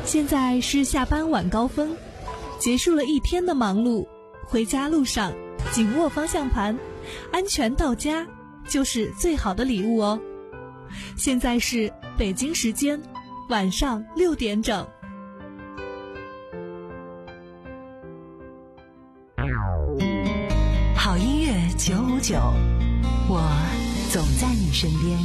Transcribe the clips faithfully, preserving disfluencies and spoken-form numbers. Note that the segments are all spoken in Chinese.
现在是下班晚高峰，结束了一天的忙碌，回家路上紧握方向盘，安全到家就是最好的礼物哦。现在是北京时间晚上六点整。 好音乐九五九，我总在你身边。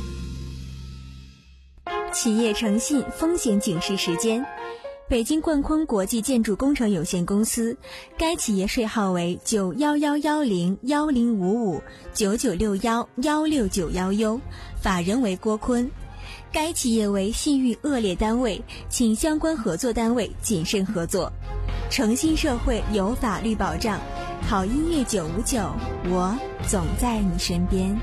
企业诚信风险警示时间，北京冠坤国际建筑工程有限公司，该企业税号为九幺幺幺零幺零五五九九六幺幺六九幺 U， 法人为郭坤。该企业为信誉恶劣单位，请相关合作单位谨慎合作。诚信社会有法律保障，好音乐九五九，我总在你身边。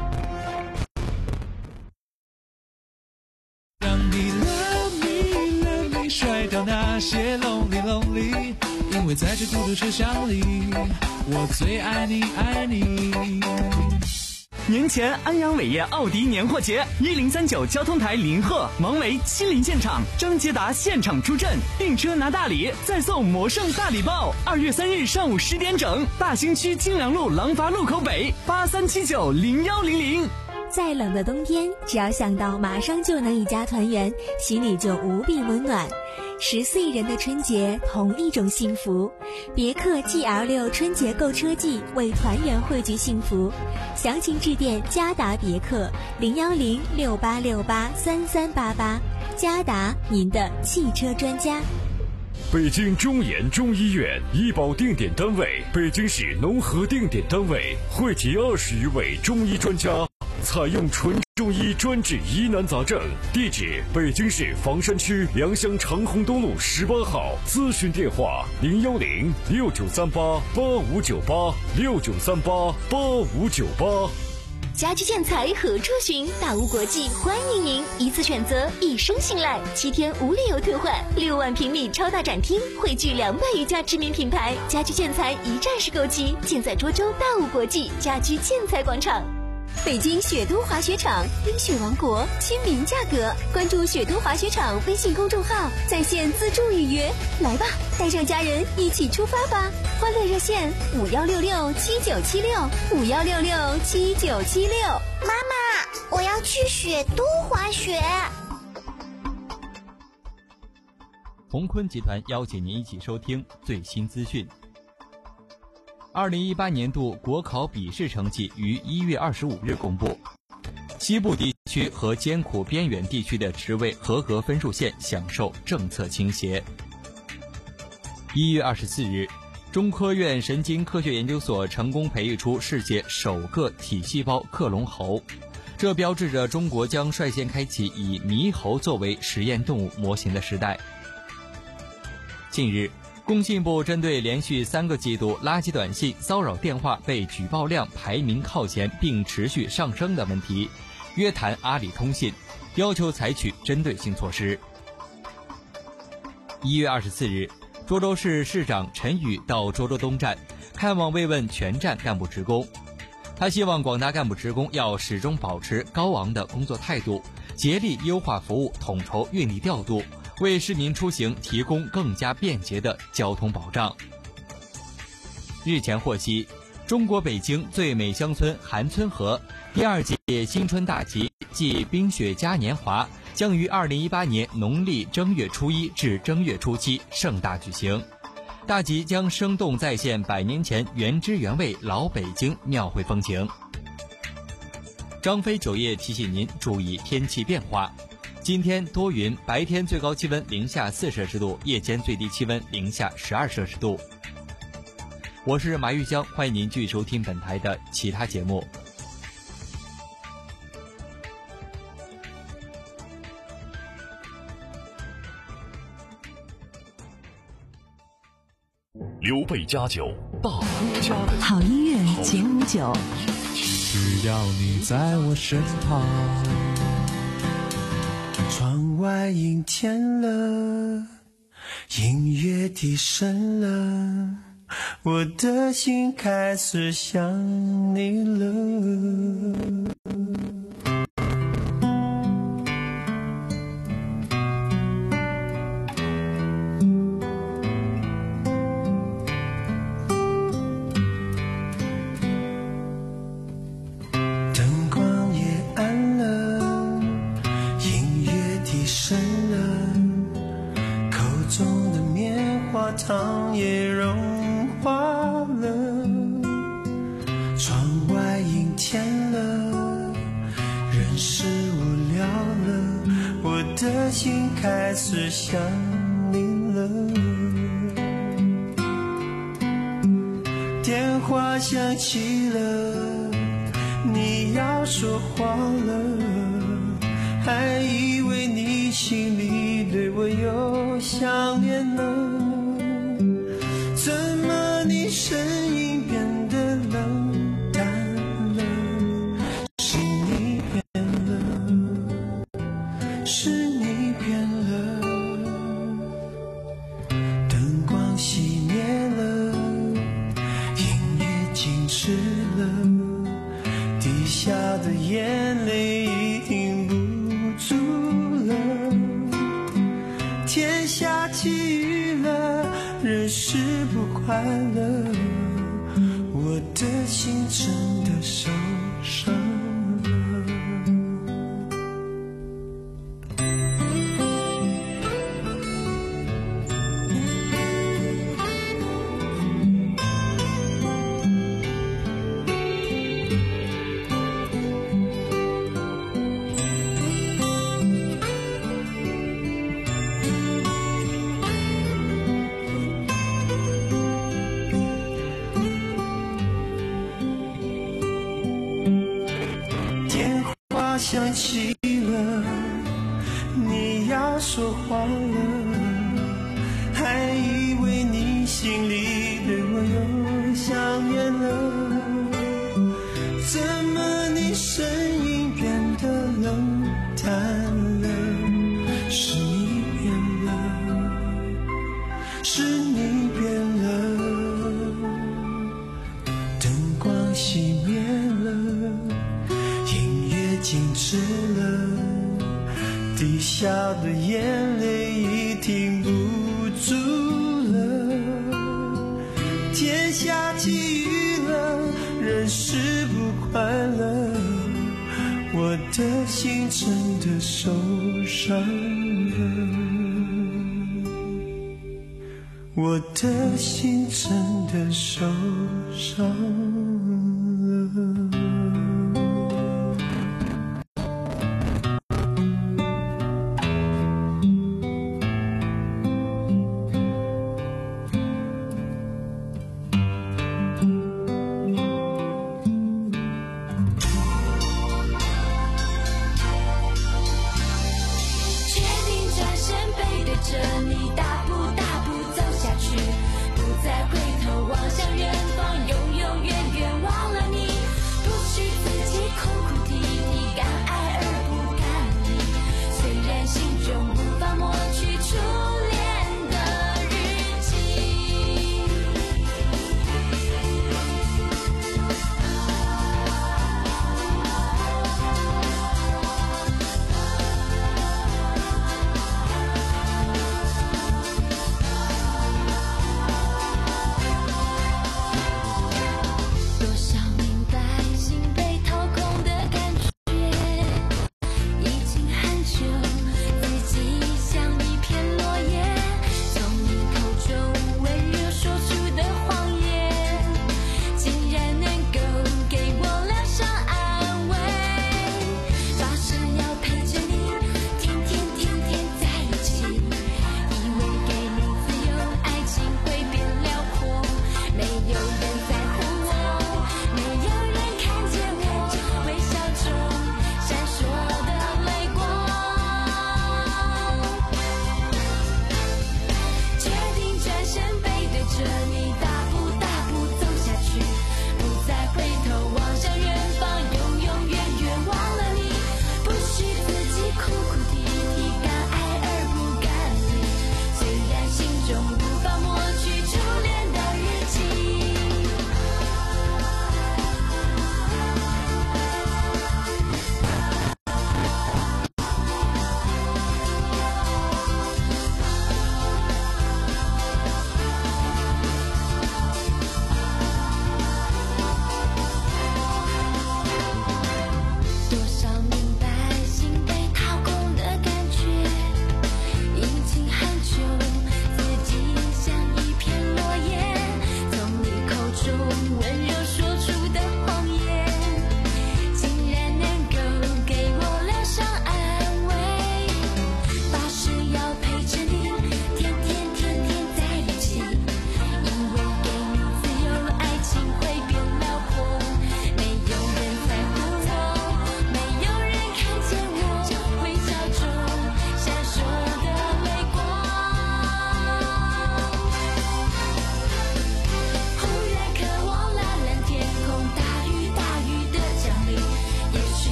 让你 love me love me 甩掉那些 lonely lonely， 因为在这孤独车厢里，我最爱你爱你。 年前安阳伟业奥迪年货节，一零三九交通台林鹤、王维亲临现场，张捷达现场出阵，订车拿大礼，再送魔圣大礼包。二月三日上午十点整，大兴区金良路廊坊路口北八三七九零幺零零。 再冷的冬天，只要想到马上就能一家团圆，心里就无比温暖。十四亿人的春节，同一种幸福。别克 G L 六 春节购车季，为团圆汇聚幸福。详情致电嘉达别克零幺零六八六八三三八八。嘉达，您的汽车专家。 北京中研中医院医保定点单位，北京市农合定点单位，汇集二十余位中医专家，采用纯中医专治疑难杂症。地址：北京市房山区良乡长虹东路十八号。咨询电话：零幺零六九三八八五九八六九三八八五九八。 家居建材何处寻？大屋国际欢迎您，一次选择，一生信赖，七天无理由退换，六万平米超大展厅，汇聚两百余家知名品牌，家居建材一站式购齐，尽在涿州大屋国际家居建材广场。北京雪都滑雪场，冰雪王国，亲民价格。关注雪都滑雪场微信公众号，在线自助预约。来吧，带上家人一起出发吧！欢乐热线五幺六六七九七六五幺六六七九七六。 妈妈，我要去雪都滑雪。 鸿坤集团邀请您一起收听最新资讯。二零一八年度国考笔试成绩于一月二十五日公布，西部地区和艰苦边远地区的职位合格分数线享受政策倾斜。一月二十四日，中科院神经科学研究所成功培育出世界首个体细胞克隆猴，这标志着中国将率先开启以猕猴作为实验动物模型的时代。近日，工信部针对连续三个季度垃圾短信、骚扰电话被举报量排名靠前并持续上升的问题，约谈阿里通信，要求采取针对性措施。一月二十四日，涿州市市长陈宇到涿州东站看望慰问全站干部职工，他希望广大干部职工要始终保持高昂的工作态度，竭力优化服务，统筹运力调度，为市民出行提供更加便捷的交通保障。日前获悉，中国北京最美乡村韩村河第二届新春大集暨冰雪嘉年华将于二零一八年农历正月初一至正月初七盛大举行。大集将生动再现百年前原汁原味老北京庙会风情。张飞酒业提醒您注意天气变化。今天多云，白天最高气温零下四摄氏度，夜间最低气温零下十二摄氏度。我是马玉江，欢迎您继续收听本台的其他节目。 刘备家酒，大户家的好音乐九五九， 只要你在我身旁。 窗外阴天了，音乐低声了，我的心开始想你了。 了，口中的棉花糖也融化了。窗外阴天了，人是无聊了，我的心开始想你了。电话响起了，你要说话了，还以为你心里对我有想念了，怎么你声音变得冷淡了？是你变了，是你变了，灯光熄灭了，音乐静止了，滴下的眼泪已停不住了，天下起雨了，人是不快乐，我的心真的受伤了。想起了，你要说话了，还以为你心里对我有想念了，怎么你声音变得冷淡了？是你变了，是你变了，灯光熄灭了，静止了，滴下的眼泪已停不住了，天下起雨了，人是不快乐，我的心真的受伤了，我的心真的受伤了。 永永远远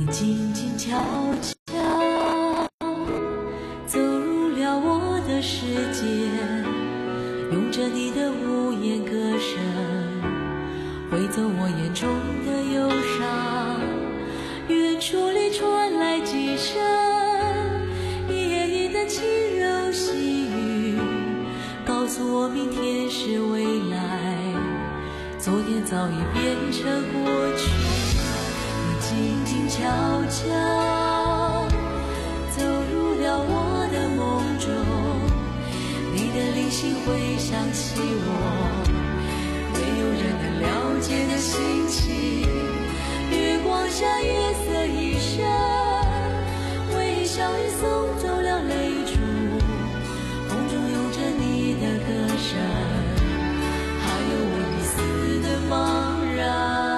静静悄悄走入了我的世界，用着你的无言歌声挥走我眼中的忧伤。远处里传来几声夜夜的轻柔细语，告诉我明天是未来，昨天早已变成过去。你静静悄悄走入了我的梦中，你的灵性会想起我，没有人能了解的心情。月光下月色一生，微笑里送走了泪珠，风中有着你的歌声，还有我一丝的茫然。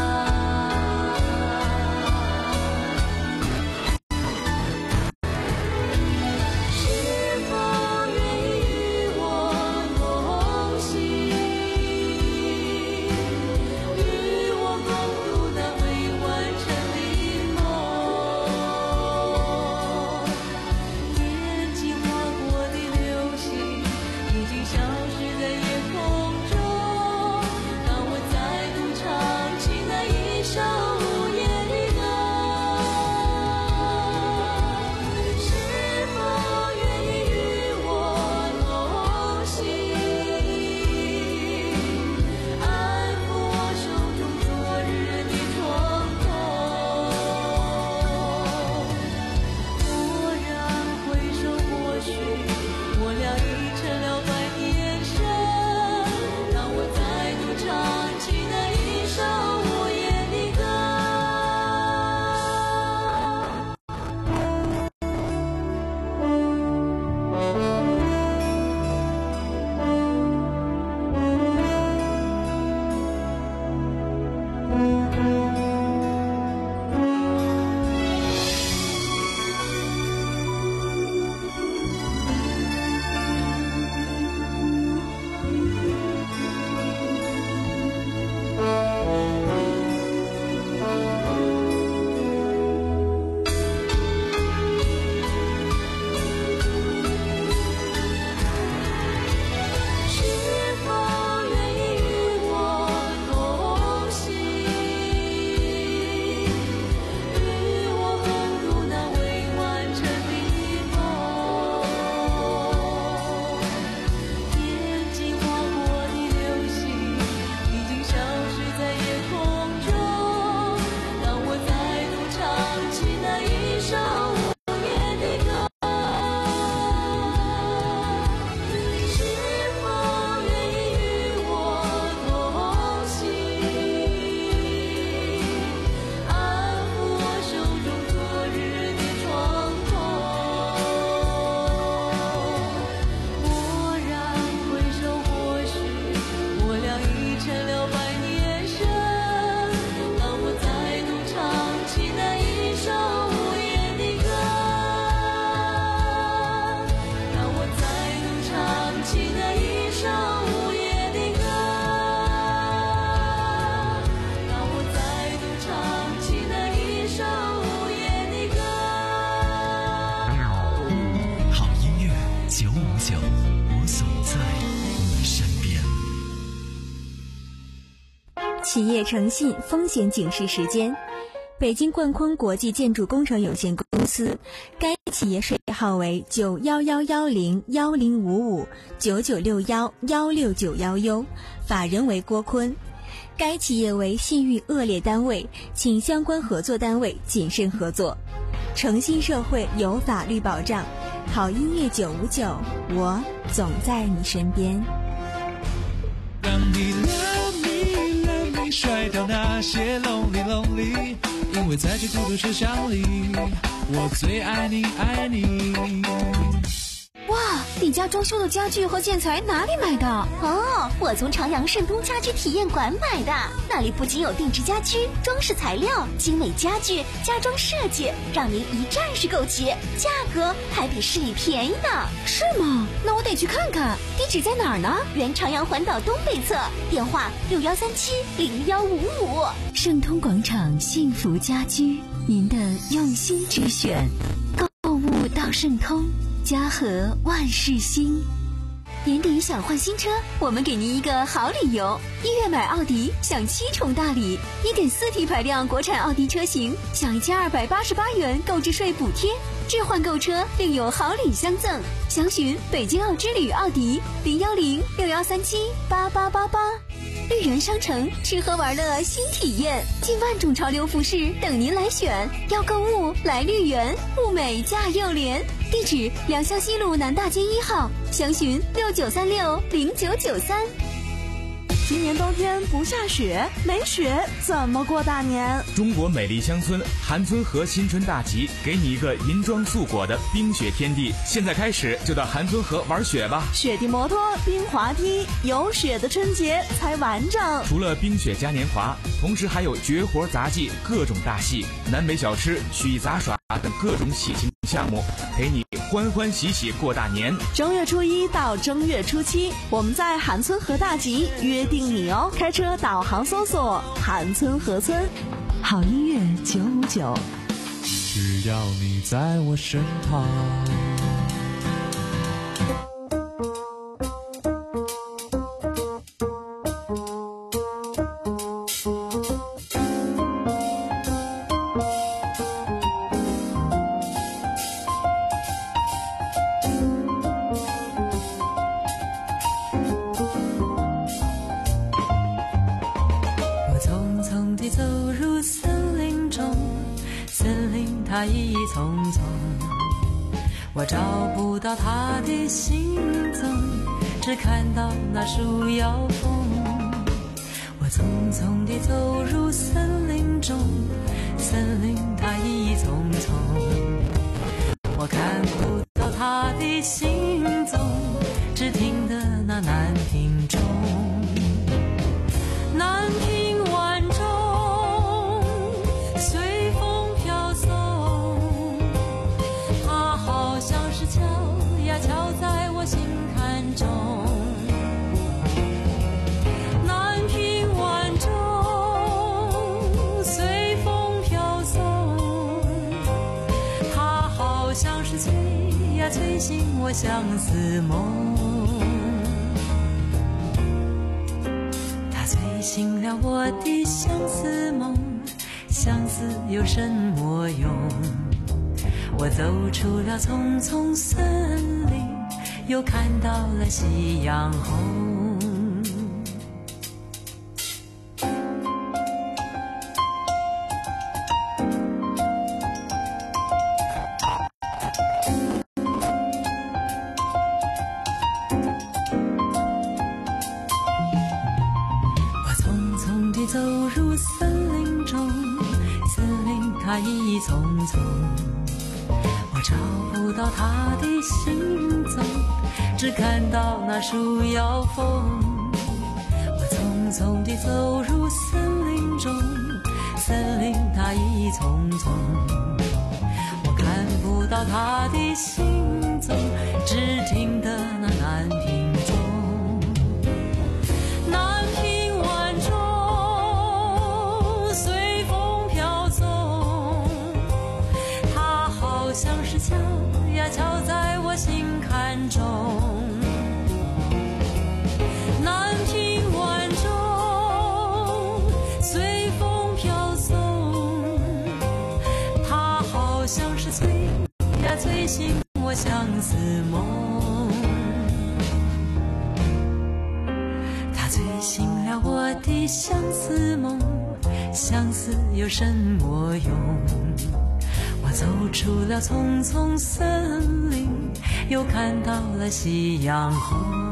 企业诚信风险警示时间。北京冠坤国际建筑工程有限公司，该企业税号为九幺幺幺零幺零五五九九六幺幺六九幺 U， 法人为郭坤。该企业为信誉恶劣单位，请相关合作单位谨慎合作。诚信社会有法律保障，好音乐九五九，我总在你身边。 让你 love me love me 甩掉那些 lonely lonely， 因为在这孤独车厢里，我最爱你爱你。 哇， 你家装修的家具和建材哪里买的？ 哦，我从长阳盛东家居体验馆买的，那里不仅有定制家居、装饰材料、精美家具、家装设计，让您一站式购齐，价格还比市里便宜呢。 是吗？那我得去看看。地址在哪儿呢？ 原长阳环岛东北侧，电话六幺三七零幺五五。 盛通广场幸福家居，您的用心之选。购物到盛通，家和万事兴。年底想换新车，我们给您一个好理由。一月买奥迪享七重大礼， 一点四 T 排量国产奥迪车型享一千二百八十八元购置税补贴，置换购车另有好礼相赠。详询北京奥之旅奥迪零幺零六幺三七八八八八。绿园商城，吃喝玩乐新体验，近万种潮流服饰等您来选。要购物来绿园，物美价又廉。地址：良乡西路南大街一号，详询六九三六零九九三。 今年冬天不下雪，没雪怎么过大年？ 中国美丽乡村韩村河新春大集，给你一个银装素裹的冰雪天地。现在开始就到韩村河玩雪吧！ 雪地摩托、冰滑梯，有雪的春节才完整。 除了冰雪嘉年华，同时还有绝活杂技、各种大戏、南北小吃、曲艺杂耍等各种喜庆项目，陪你欢欢喜喜过大年。 正月初一到正月初七，我们在韩村河大集约定你哦！开车导航搜索韩村河村。 好音乐九五九， 只要你在我身旁。 它意义匆匆，我找不到它的行踪，只看到那树摇风。我匆匆地走入森林中，森林它意义匆匆，我看不到它的行踪，只听得那南屏钟，南屏晚钟随风飘送，它好像是敲呀敲在我心坎中。南屏晚钟随风飘送，它好像是催呀催醒我相思梦。它催醒了我的相思梦，相思有什么用？我走出了丛丛森林，又看到了夕阳红。我匆匆地走入森林中，森林它意义匆匆，我找不到它的行踪，只看到那树摇风。我匆匆地走入森林中，森林它意义匆匆，我看不到它的行踪，只听得那南屏钟。南屏晚钟随风飘送，它好像是敲呀敲在我心坎中。南屏晚钟随风飘送，它好像是催呀催醒我相思梦。它催醒了我的相思梦，相思有什么用？我走出了丛丛森林，又看到了夕阳红。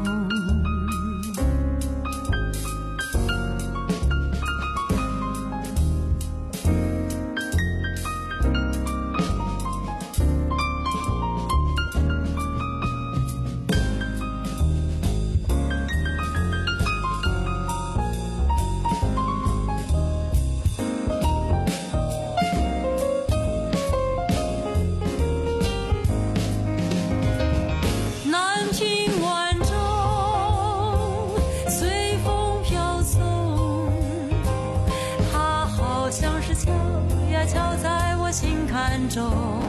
山中，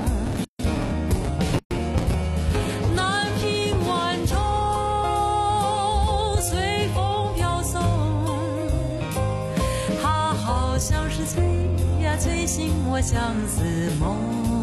南屏晚钟随风飘送，它好像是催呀催醒我相思梦，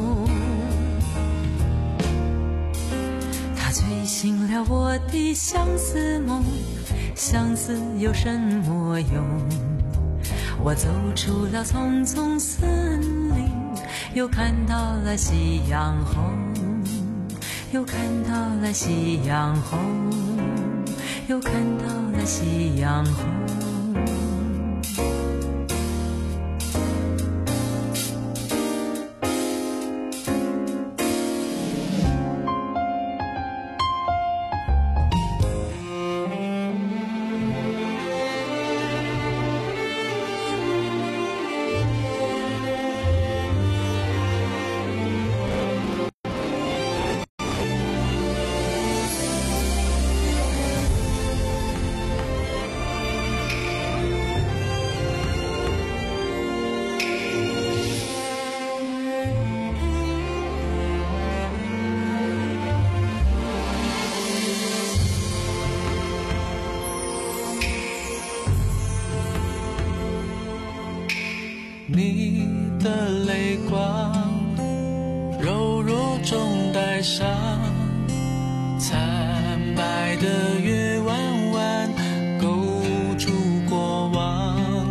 它催醒了我的相思梦，相思有什么用？我走出了丛丛森林，又看到了夕阳红，又看到了夕阳红，又看到了夕阳红。 你的泪光柔弱中带伤，惨白的月弯弯勾出过往，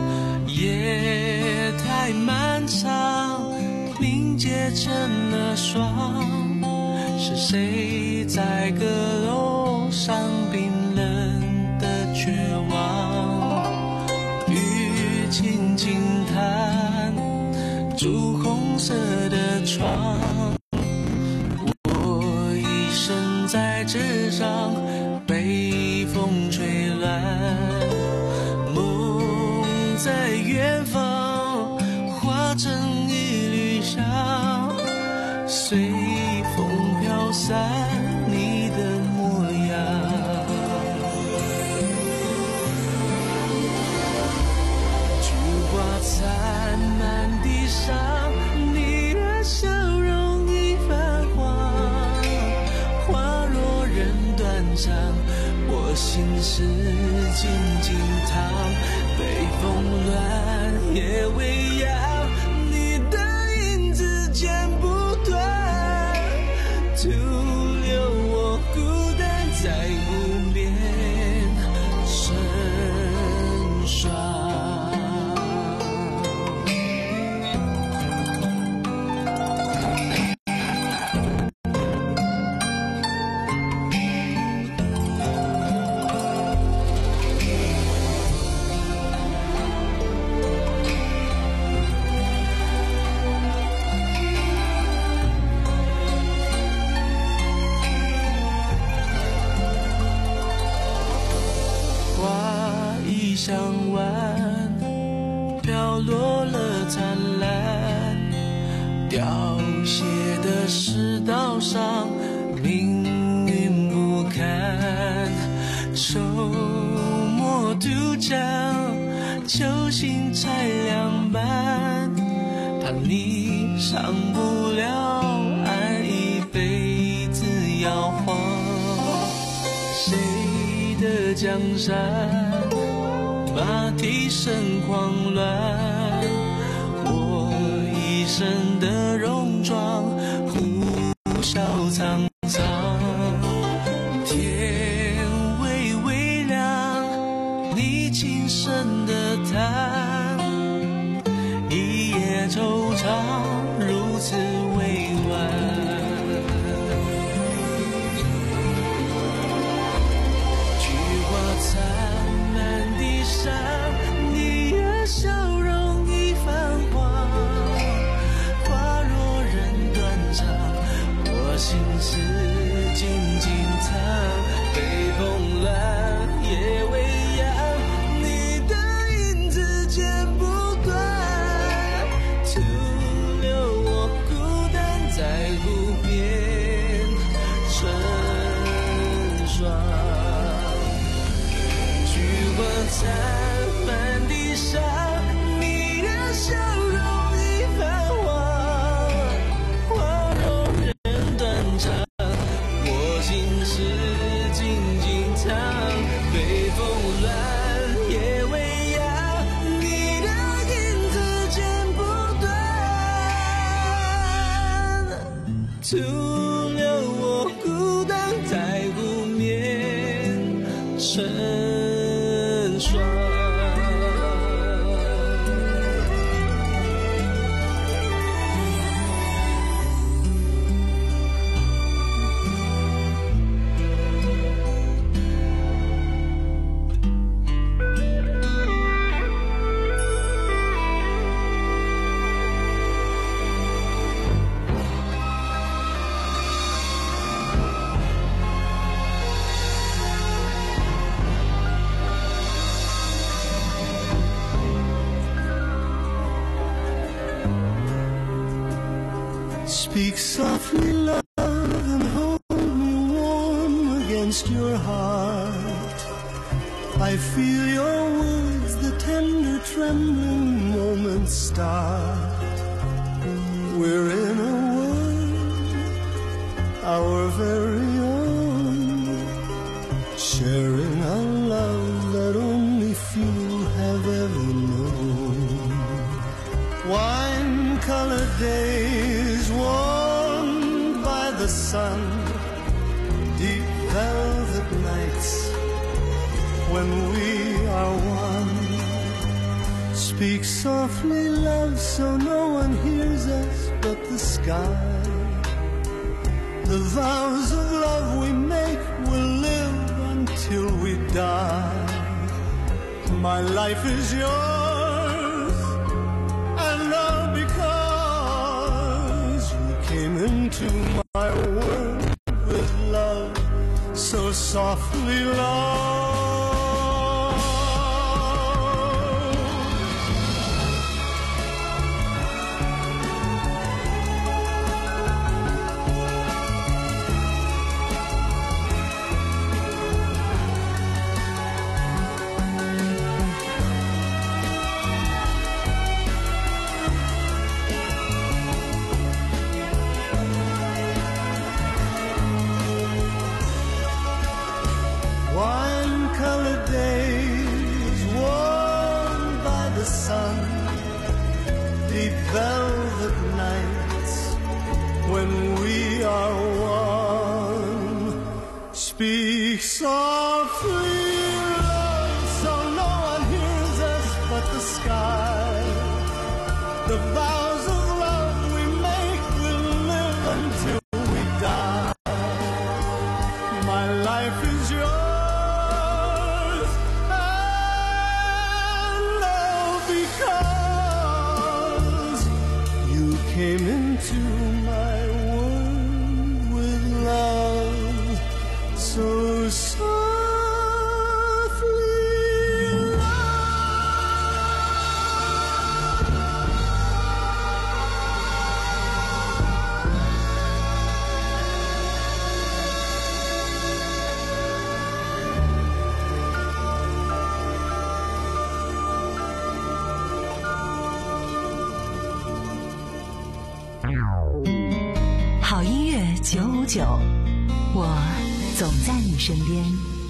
夜太漫长，凝结成了霜，是谁在阁楼上冰冷的绝望，雨轻轻弹朱红色的窗，我一生在纸上被风吹乱，梦在远方化成一缕香，随风飘散你的模样。菊花残满地上，你的笑容已泛黄，花若人断肠，我心事静静躺，北风乱夜未央，你的影子剪不断，徒留我孤单在无边成双。向晚飘落了灿烂，凋谢的世道上命运不堪，愁墨渡江，秋心拆两半，怕你上不了岸，一辈子摇晃，谁的江山马蹄声狂乱，我一生的戎装呼啸苍苍，天微微亮，你轻声的叹，一夜惆怅如此委婉。菊花残满地上，你的笑容已泛黄，花若人断肠，我心事静静藏，北风乱夜未央，你的影子剪不断，徒留我孤单在湖边成双。菊花残满地上，你的笑容已泛黄， 身上。Speak softly, love, and hold me warm against your heart. I feel your words, the tender trembling moments start. We're in a world, our very own, sharing a love that only few have ever known. Wine-colored days warmed by the sun, deep velvet nights when we are one. Speak softly, love, so no one hears us but the sky. The vows of love we make will live until we die. My life is yours, and all because you came into my world with love, so softly, love. Wine-colored days warmed by the sun, deep velvet nights when we are one. Speak softly, love, so no one hears us but the sky. The vows of love we make will live until we die. My life is yours, came into my world with love, so softly, love. 好音乐九五九，我总在你身边。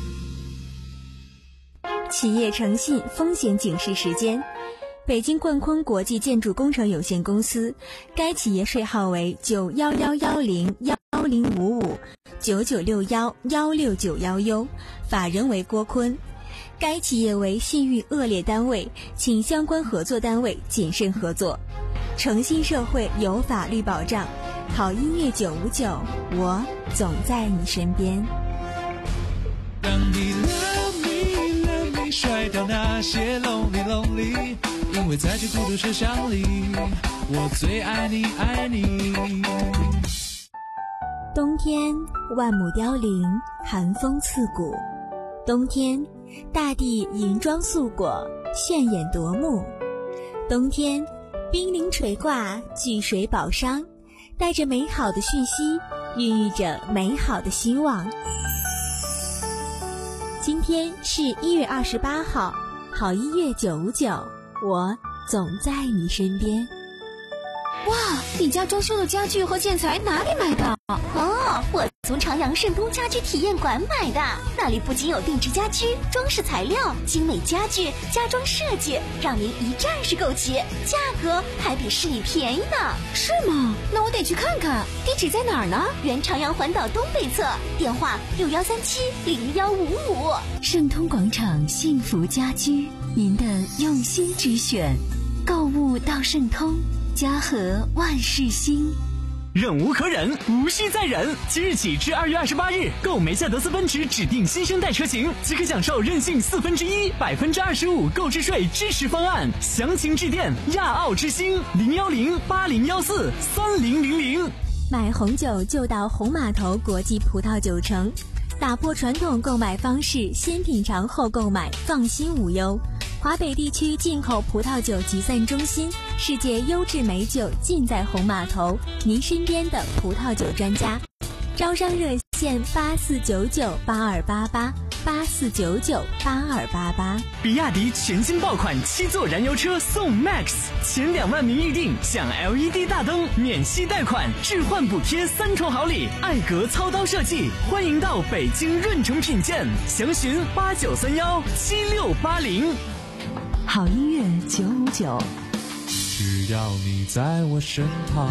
企业诚信风险警示时间：北京冠坤国际建筑工程有限公司，该企业税号为九幺幺幺零幺零五五九九六幺幺六九幺 U， 法人为郭坤。该企业为信誉恶劣单位，请相关合作单位谨慎合作。诚信社会有法律保障，好音乐九五九，我总在你身边。 让你 love me love me 甩掉那些 lonely lonely， 因为在这孤独车厢里，我最爱你爱你。 冬天万亩凋零，寒风刺骨。冬天大地银装素裹，炫眼夺目。冬天冰凌垂挂，聚水宝商，带着美好的讯息，孕育着美好的希望。今天是一月二十八号，好音乐九五九，我总在你身边。 哇，你家装修的家具和建材哪里买的？ 哦，我从长阳盛通家居体验馆买的，那里不仅有定制家居、装饰材料、精美家具、家装设计，让您一站式购齐，价格还比市里便宜呢。 是吗？那我得去看看。地址在哪儿呢？ 原长阳环岛东北侧，电话六幺三七零幺五五。 盛通广场幸福家居，您的用心之选。购物到盛通，家和万事兴。 忍无可忍，无需再忍。即日起至二月二十八日，购梅赛德斯奔驰指定新生代车型，即可享受任性四分之一、百分之二十五购置税支持方案。详情致电亚奥之星零幺零八零幺四三零零零。 买红酒就到红码头国际葡萄酒城，打破传统购买方式，先品尝后购买，放心无忧。华北地区进口葡萄酒集散中心，世界优质美酒尽在红码头，您身边的葡萄酒专家。招商热线八四九九八二八八八四九九八二八八。 比亚迪全新爆款七座燃油车送 Max， 前两万名预定享 L E D 大灯、免息贷款、置换补贴三重好礼，艾格操刀设计，欢迎到北京润城品鉴，详询八九三幺七六八零。 好音乐九五九， 只要你在我身旁。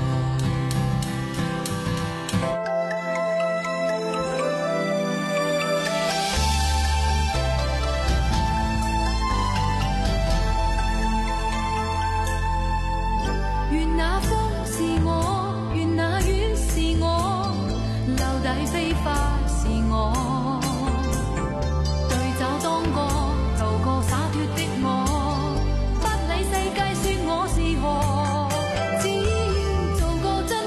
願那風是我，願那雨是我，留底飛花是我，對酒當歌，渡過灑脫的我。世界說我是何？只要做個真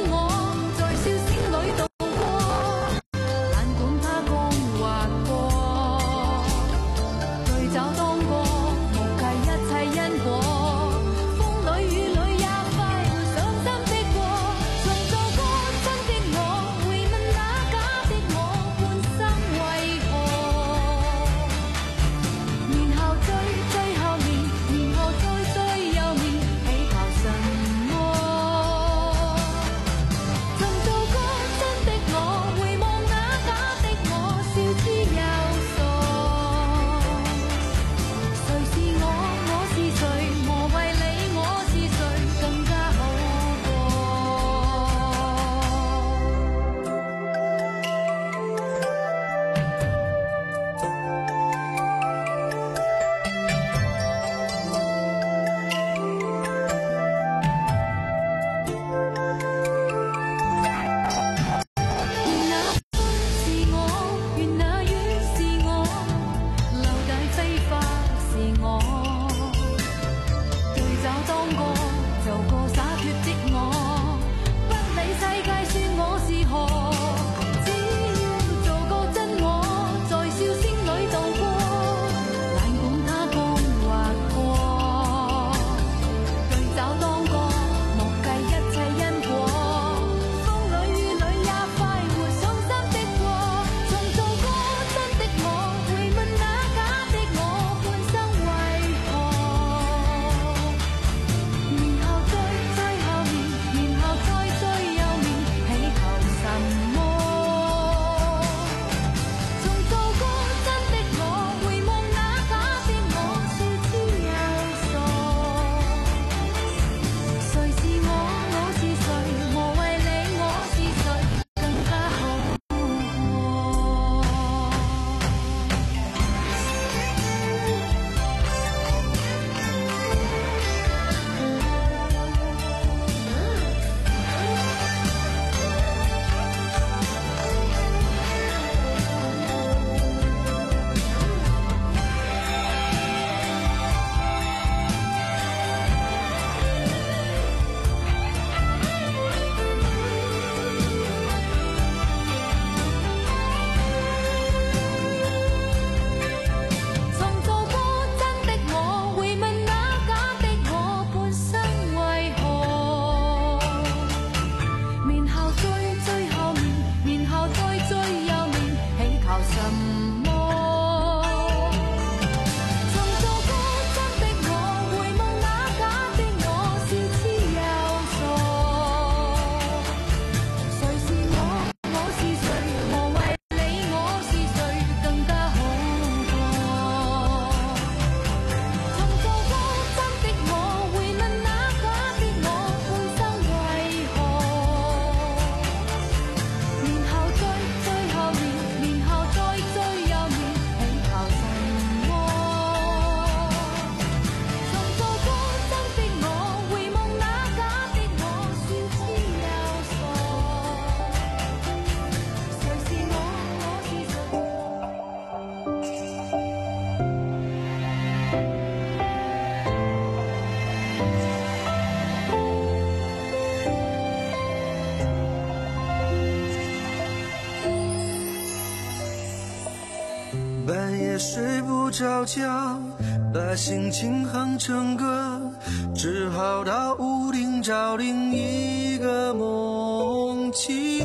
睡不着觉，把心情哼成歌，只好到屋顶找另一个梦境。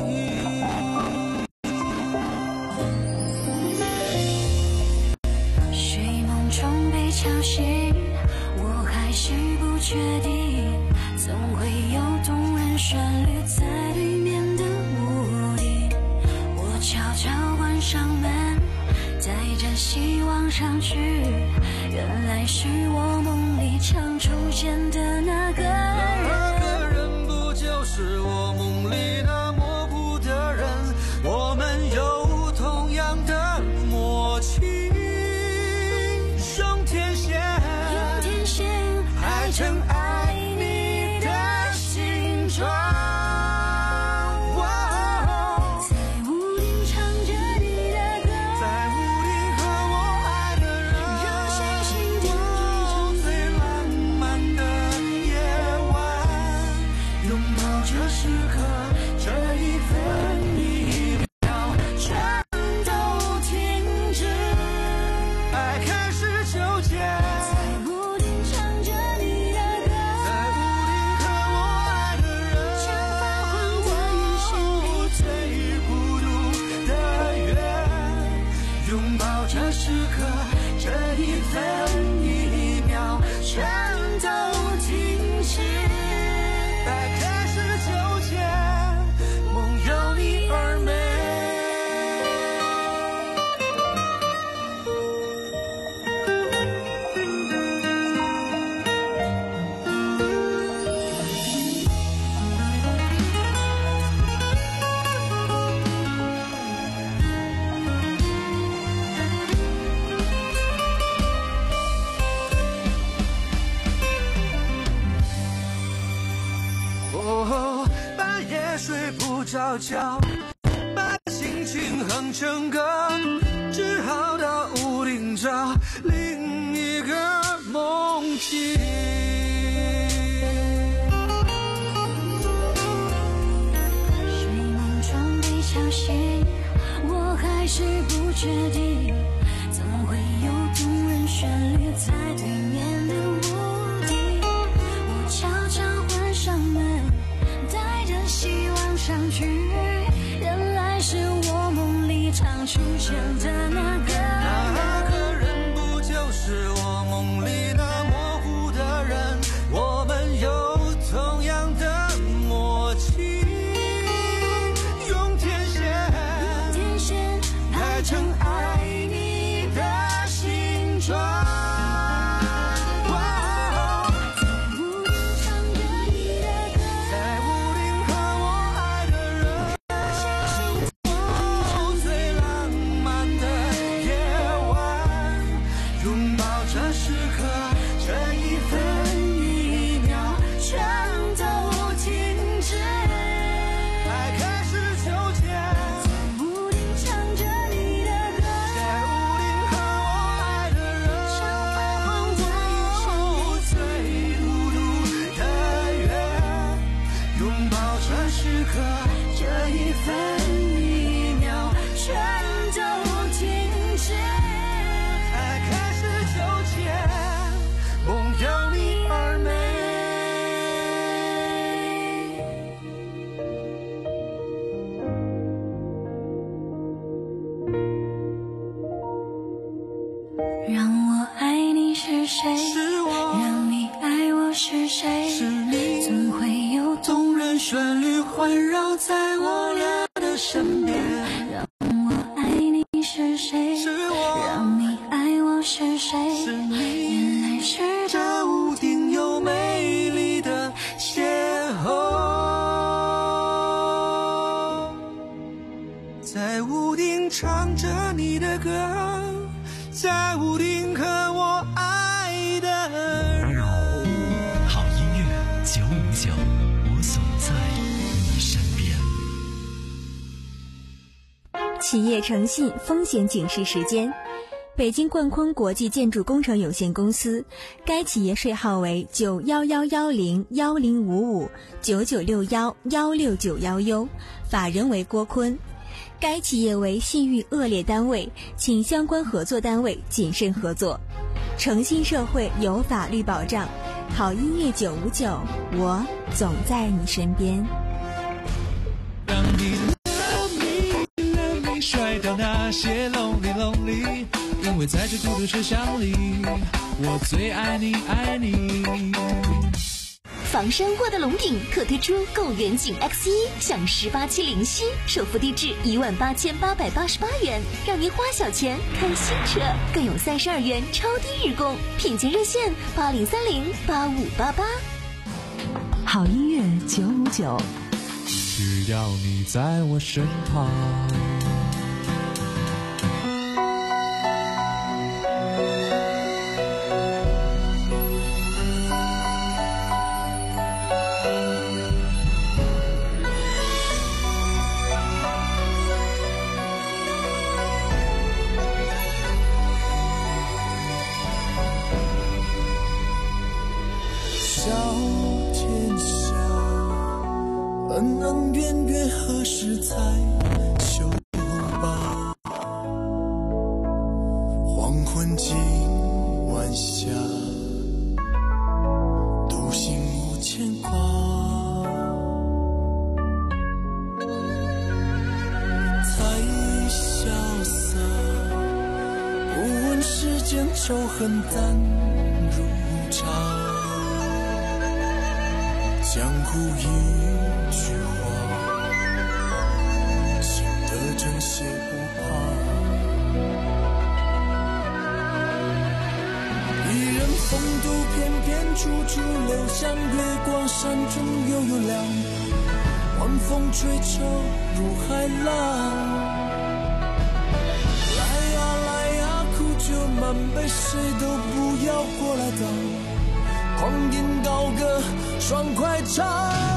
睡梦中被吵醒，我还是不确定，总会有动人旋律在对面的屋顶。我悄悄关上门，带着希望上去，原来是我梦里常出现的那个人。 那个人不就是我梦里那模糊的人？我们有同样的默契，用天线用天线排成爱你的形状。着觉，把心情哼成歌，只好到屋顶找另一个梦境。 睡梦中被吵醒，我还是不确定，怎会有动人旋律在对面的屋顶。我悄悄关上门，带着希望上去，原来是我梦里常出现的那个人。 那个人不就是我梦里那模糊的人？我们有同样的默契，用天线用天线排成爱你的形状。让我爱你是谁？ 是我。 让你爱我是谁？ 是你。 总会有动人旋律环绕在我俩的身边。 让我爱你是谁？ 是我。 让你爱我是谁？ 是你。 原来是这屋顶有美丽的邂逅，在屋顶唱着你的歌，在屋顶和我爱的人。 好音乐九五九，我总在你身边。 企业诚信风险警示时间。北京冠坤国际建筑工程有限公司，该企业税号为九幺幺幺零幺零五五九九六幺幺六九幺 U， 法人为郭坤。 该企业为信誉恶劣单位，请相关合作单位谨慎合作。诚信社会有法律保障，好音乐九五九，我总在你身边。 让你 love me love me 甩掉那些 lonely lonely， 因为在这孤独车厢里，我最爱你爱你。 房山沃德龙鼎特推出购远景 X 一 享十八期零息，首付低至一万八千八百八十八元，让您花小钱看新车，更有三十二元超低日供，品鉴热线八零三零八五八八。 好音乐九五九， 只要你在我身旁。 恩恩怨怨何时才休罢？黄昏今晚霞，独行无牵挂。太潇洒，不问世间仇恨淡如茶。江湖一句话，情得真些不怕。一人风度翩翩，处处留香。月光山中悠悠亮，晚风吹愁如海浪。来呀来呀，苦酒满杯，谁都不要过来挡。狂饮高歌，爽快唱，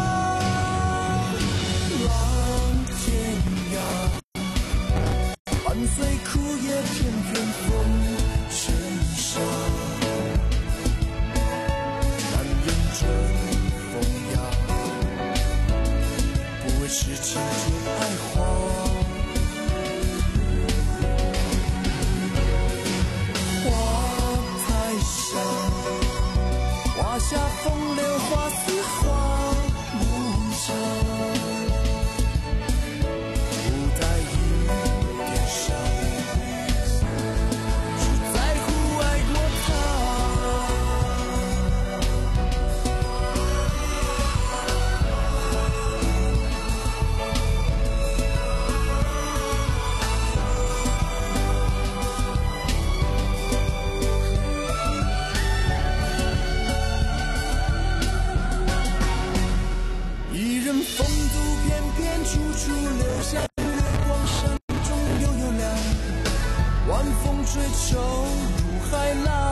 浪天涯，伴随枯叶片片风尘沙。难忍春风雅，不为痴情就爱花。花台上，花下风流花似花无常，不带一点伤，只在乎爱过他。一人风度翩翩，处处留香。月光山中悠悠亮，晚风吹愁如海浪。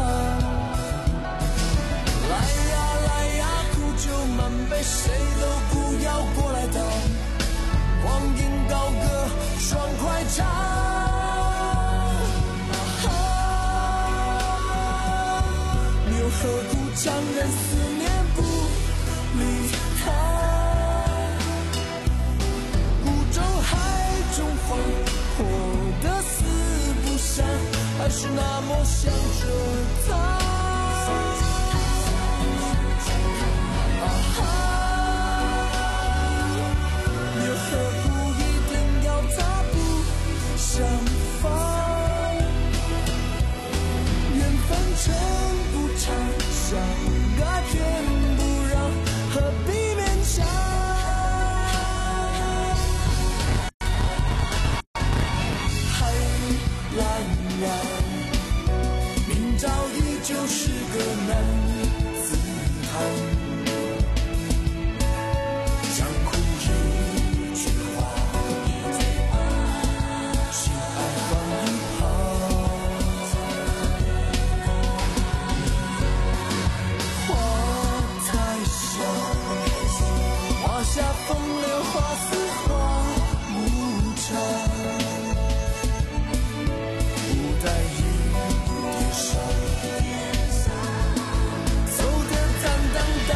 来呀来呀，苦酒满杯，谁都不要过来挡。狂饮高歌，爽快唱。又何苦强忍思念不离他？活得死不散，还是那么想着他。啊哈，又何苦一定要他不相放？缘分真不长，相爱偏不让，何必勉强？明朝依旧是个男子汉，江湖一句话，心爱放一旁。花台上，花下风流花似花无常。走得坦荡荡。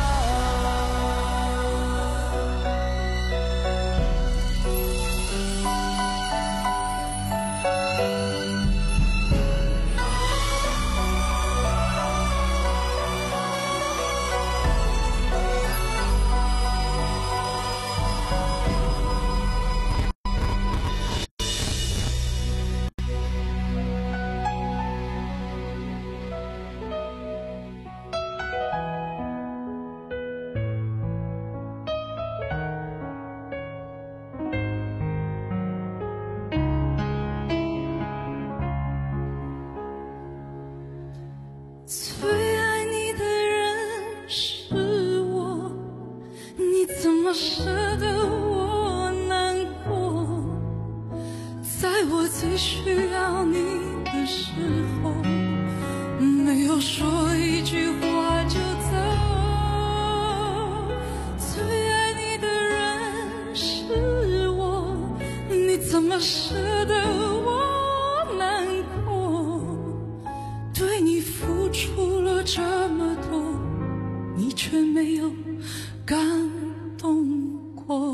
最爱你的人是我，你怎么舍得我难过？在我最需要你的时候，没有说一句话就走。最爱你的人是我，你怎么舍得我难过？对你付出了这么多，你却没有感动过。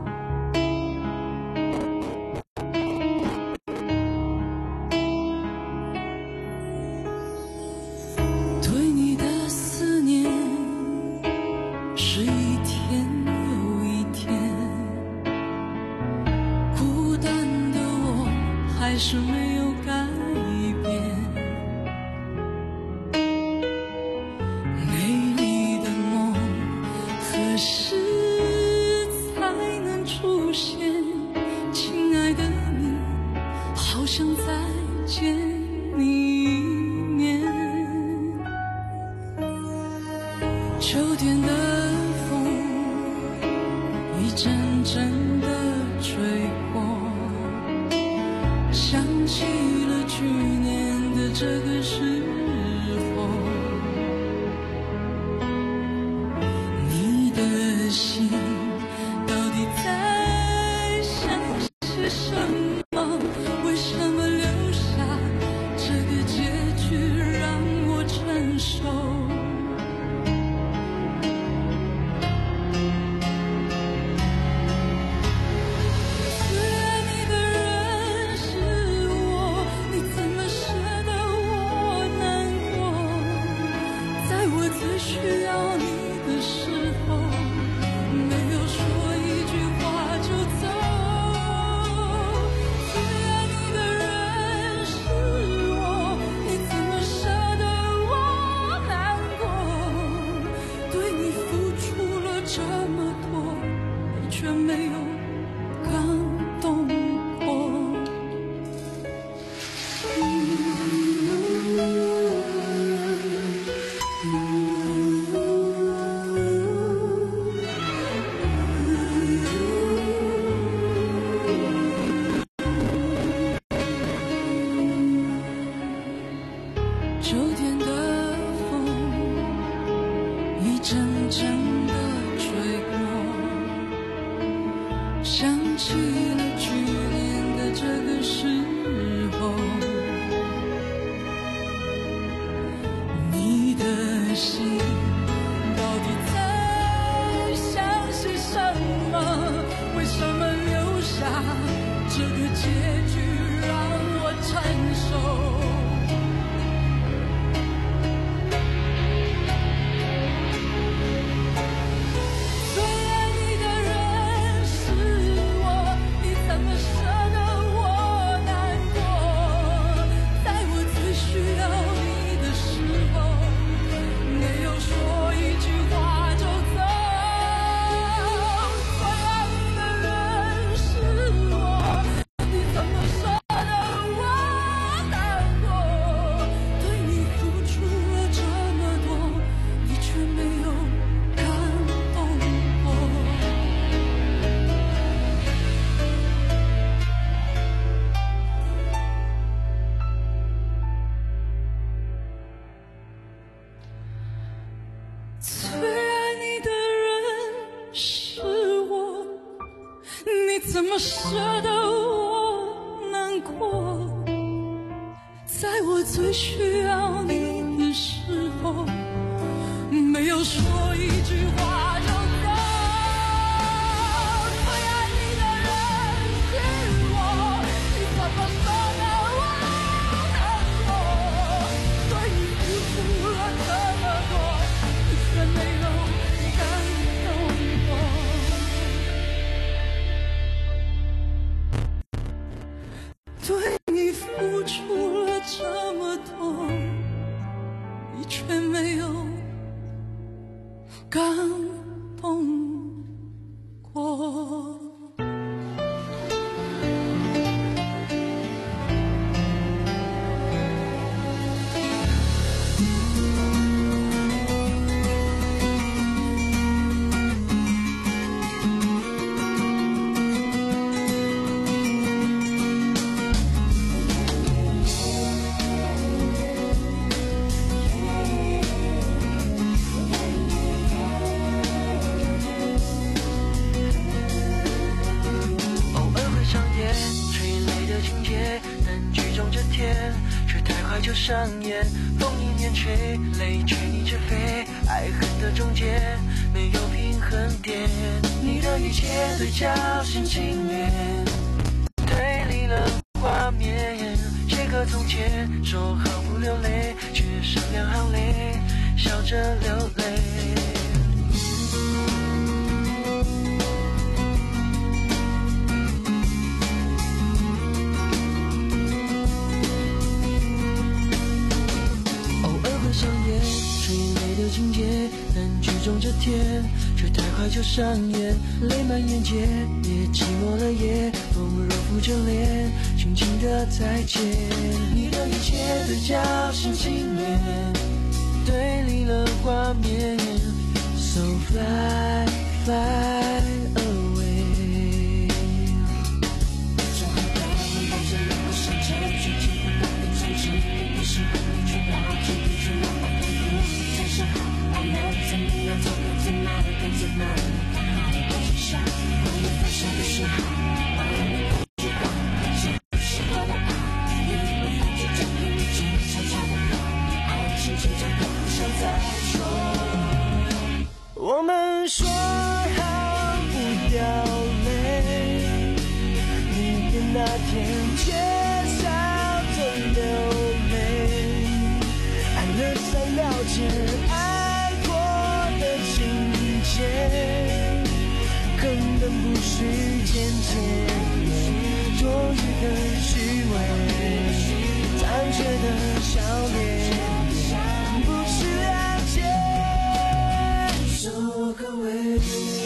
对你的思念是一天又一天，孤单的我还是没有改变。美丽的梦何时才能出现？亲爱的你，好想再见你一面。秋天的风一阵阵的吹过，想起了去年的这个时候，你的心到底在想些什么？为什么留下这个结局让我承受？需要你的时候，没有说一句话就走。最爱你的人是我，你怎么舍得我难过？对你付出了这么多，你却没有感动过。秋天的风一阵阵的吹过，想起了去年的这个时候，你的心到底在想些什么？为什么留下这个结局让我承受？最爱你的人是我，你怎么舍得我难过？在我最需要你的时候，没有说一句话就走。最爱你的人是我，你怎么舍得我难过？对你付出了这么多，却没有感动过。对你付出了这么多，你却没有间，风一面吹，泪吹你却飞，爱恨的中间没有平衡点，你的一切对角线情缘，对立了画面，写个从前，说好不流泪，却剩两行泪，笑着流泪。香烟吹泪的情节，但剧中这天却太快就上演，泪满眼睫，也寂寞了夜，风若拂着脸，轻轻的再见。你的一切对角线情缘，对立了画面 ，So fly fly away。最后的我们抱着两个世界，去记得那个城市，你是我的绝望，去抵住那么痛苦，才是好。I know 怎么样走的在哪里，跟在哪里，你看好的东西上，我们分手的时候，我们不知道，就是我的爱，你不放弃就给你紧悄悄的抱，爱情就这样不想再说。我们说好不掉泪，离别那天缺少着流泪，爱了才了解爱过的情节，根本不需渐渐，多余的虚伪，残缺的笑脸，不需了解，so walk away。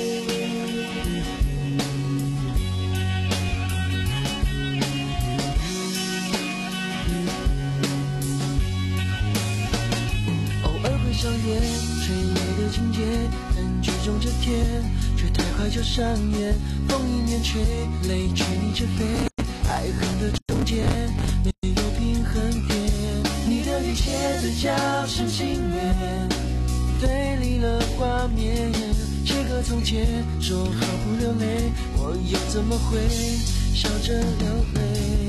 上演吹泪的情节，但剧中这天却太快就上演，风一面吹，泪吹你却飞，爱恨的中间没有平衡点，你的一切对角线情缘，对立了画面，写个从前，说好不流泪，我又怎么会笑着流泪？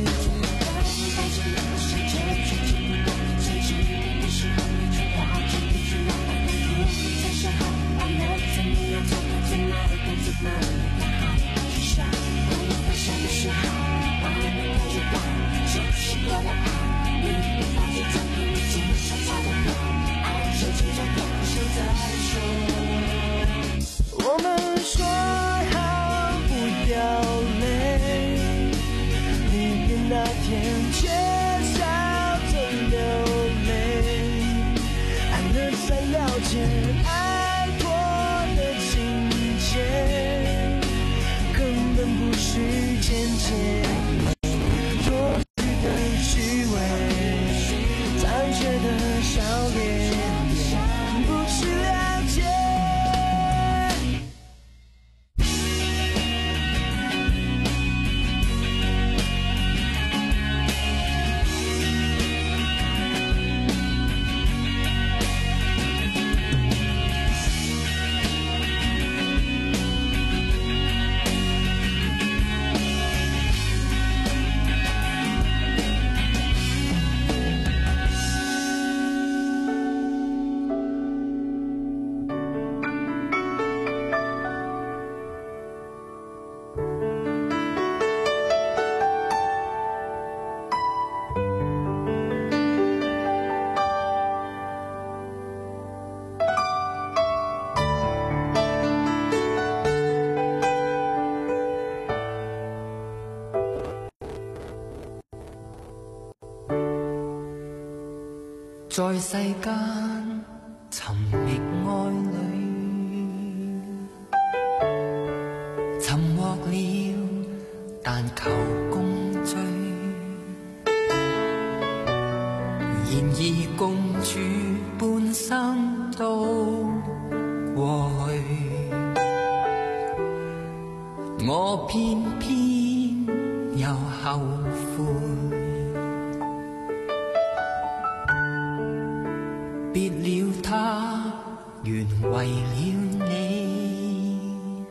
我们说好不掉泪，离别那天缺少着流泪，爱了才了解爱过的情节，根本不需渐渐，多余的虚伪，残缺的笑脸，不需了解。 在世間尋覓愛侶，尋獲了，但求共聚。然而共處半生都過去，我偏偏又後悔。別了他，原為了你，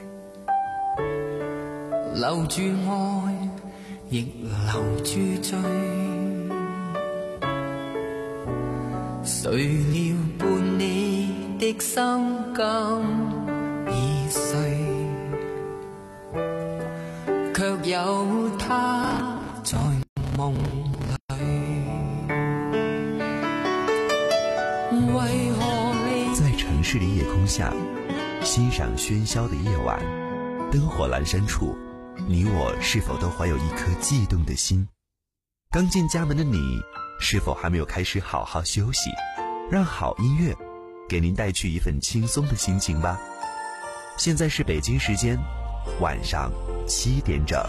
留住愛，亦留住罪。 谁料伴你的心今已碎，却有他在梦里。为何你在城市的夜空下，欣赏喧嚣的夜晚，灯火阑珊处，你我是否都怀有一颗悸动的心？刚进家门的你，是否还没有开始好好休息？让好音乐给您带去一份轻松的心情吧。现在是北京时间晚上七点整。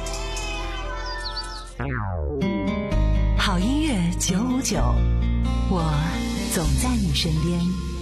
好音乐九五九，我总在你身边。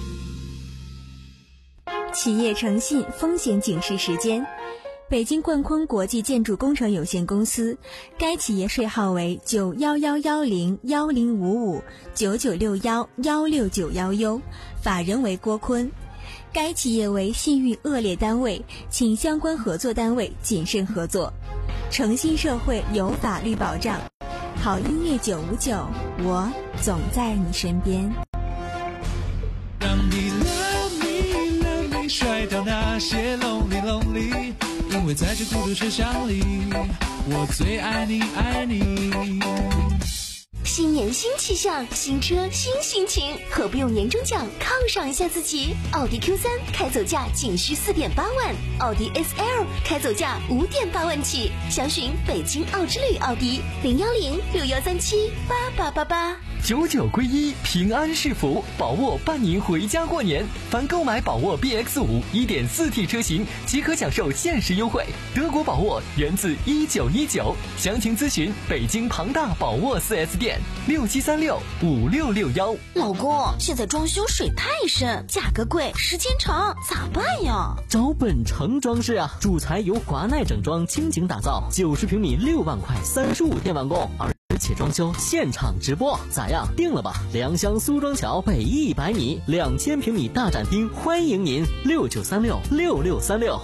企业诚信风险警示时间。北京冠坤国际建筑工程有限公司，该企业税号为九幺幺幺零幺零五五九九六幺幺六九幺 U， 法人为郭坤。该企业为信誉恶劣单位，请相关合作单位谨慎合作。诚信社会有法律保障。好音乐九五九，我总在你身边。 让你 love me love me 甩掉那些 lonely lonely， 因为在这孤独车厢里，我最爱你爱你。 新年新气象，新车新心情，何不用年终奖犒赏一下自己？奥迪 Q 三 开走价仅需 四点八万，奥迪 S L 开走价 五点八万起。详询北京奥之旅奥迪零幺零六幺三七八八八八。 九九归一，平安是福，宝沃伴您回家过年。凡购买宝沃 B X 五 一点四 T 车型即可享受限时优惠。德国宝沃源自一九一九，详情咨询北京庞大宝沃 四 S 店六七三六五六六幺。 老公，现在装修水太深，价格贵，时间长，咋办呀？ 找本城装饰啊，主材由华奈整装倾情打造，九十平米六万块，三十五天完工，而而且装修现场直播，咋样？定了吧！良乡苏庄桥北一百米，两千平米大展厅，欢迎您！六九三六六六三六。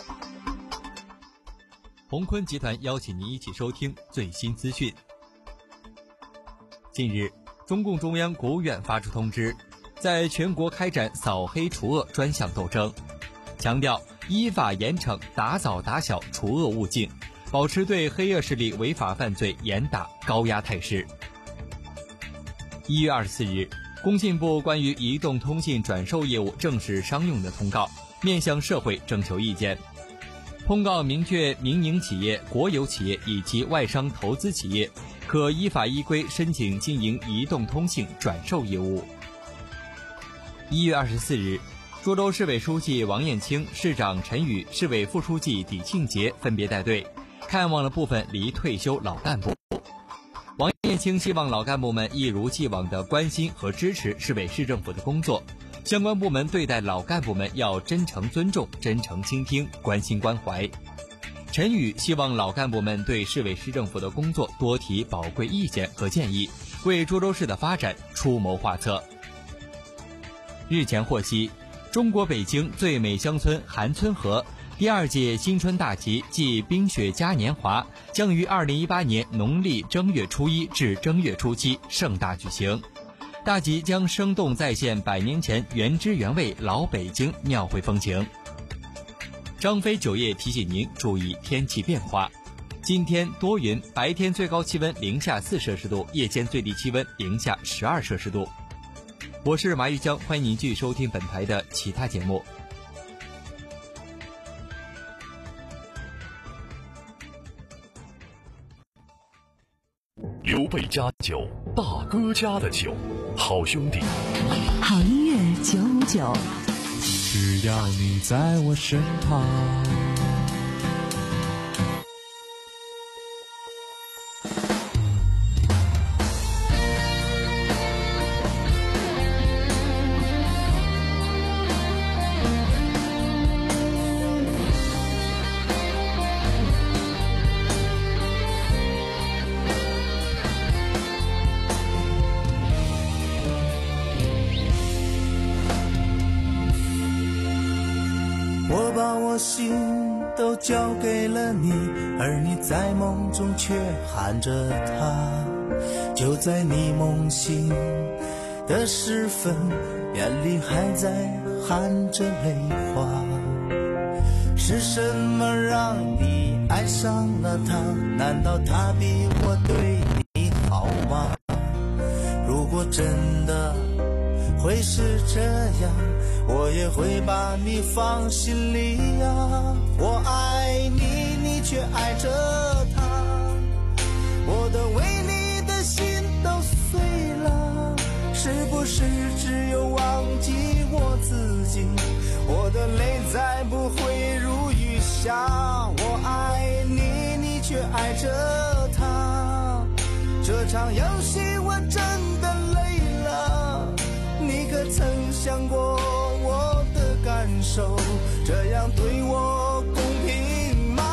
鸿坤集团邀请您一起收听最新资讯。近日，中共中央、国务院发出通知，在全国开展扫黑除恶专项斗争，强调依法严惩，打早打小除恶务尽，保持对黑恶势力违法犯罪严打高压态势。一月二十四日，工信部关于移动通信转售业务正式商用的通告面向社会征求意见。通告明确民营企业、国有企业以及外商投资企业可依法依规申请经营移动通信转售业务。一月二十四日，涿州市委书记王艳清、市长陈宇、市委副书记李庆杰分别带队看望了部分离退休老干部。王艳清希望老干部们一如既往地关心和支持市委市政府的工作，相关部门对待老干部们要真诚尊重、真诚倾听、关心关怀。陈宇希望老干部们对市委市政府的工作多提宝贵意见和建议，为涿州市的发展出谋划策。日前获悉，中国北京最美乡村韩村河第二届新春大集暨冰雪嘉年华将于二零一八年农历正月初一至正月初七盛大举行。大集将生动再现百年前原汁原味老北京庙会风情。张飞酒业提醒您注意天气变化，今天多云，白天最高气温零下四摄氏度，夜间最低气温零下十二摄氏度。我是马玉江，欢迎您继续收听本台的其他节目。 刘备家酒，大哥家的酒，好兄弟。 好音乐九五九， 只要你在我身旁。 我把我心都交给了你，而你在梦中却喊着他。就在你梦醒的时分，眼里还在含着泪花。是什么让你爱上了他？难道他比我对你好吗？如果真的会是这样，我也会把你放心里啊。我爱你，你却爱着他，我的为你的心都碎了。是不是只有忘记我自己，我的泪再不会如雨下？我爱你，你却爱着他，这场游戏我真的累了。你可曾想过我的感受？这样对我公平吗？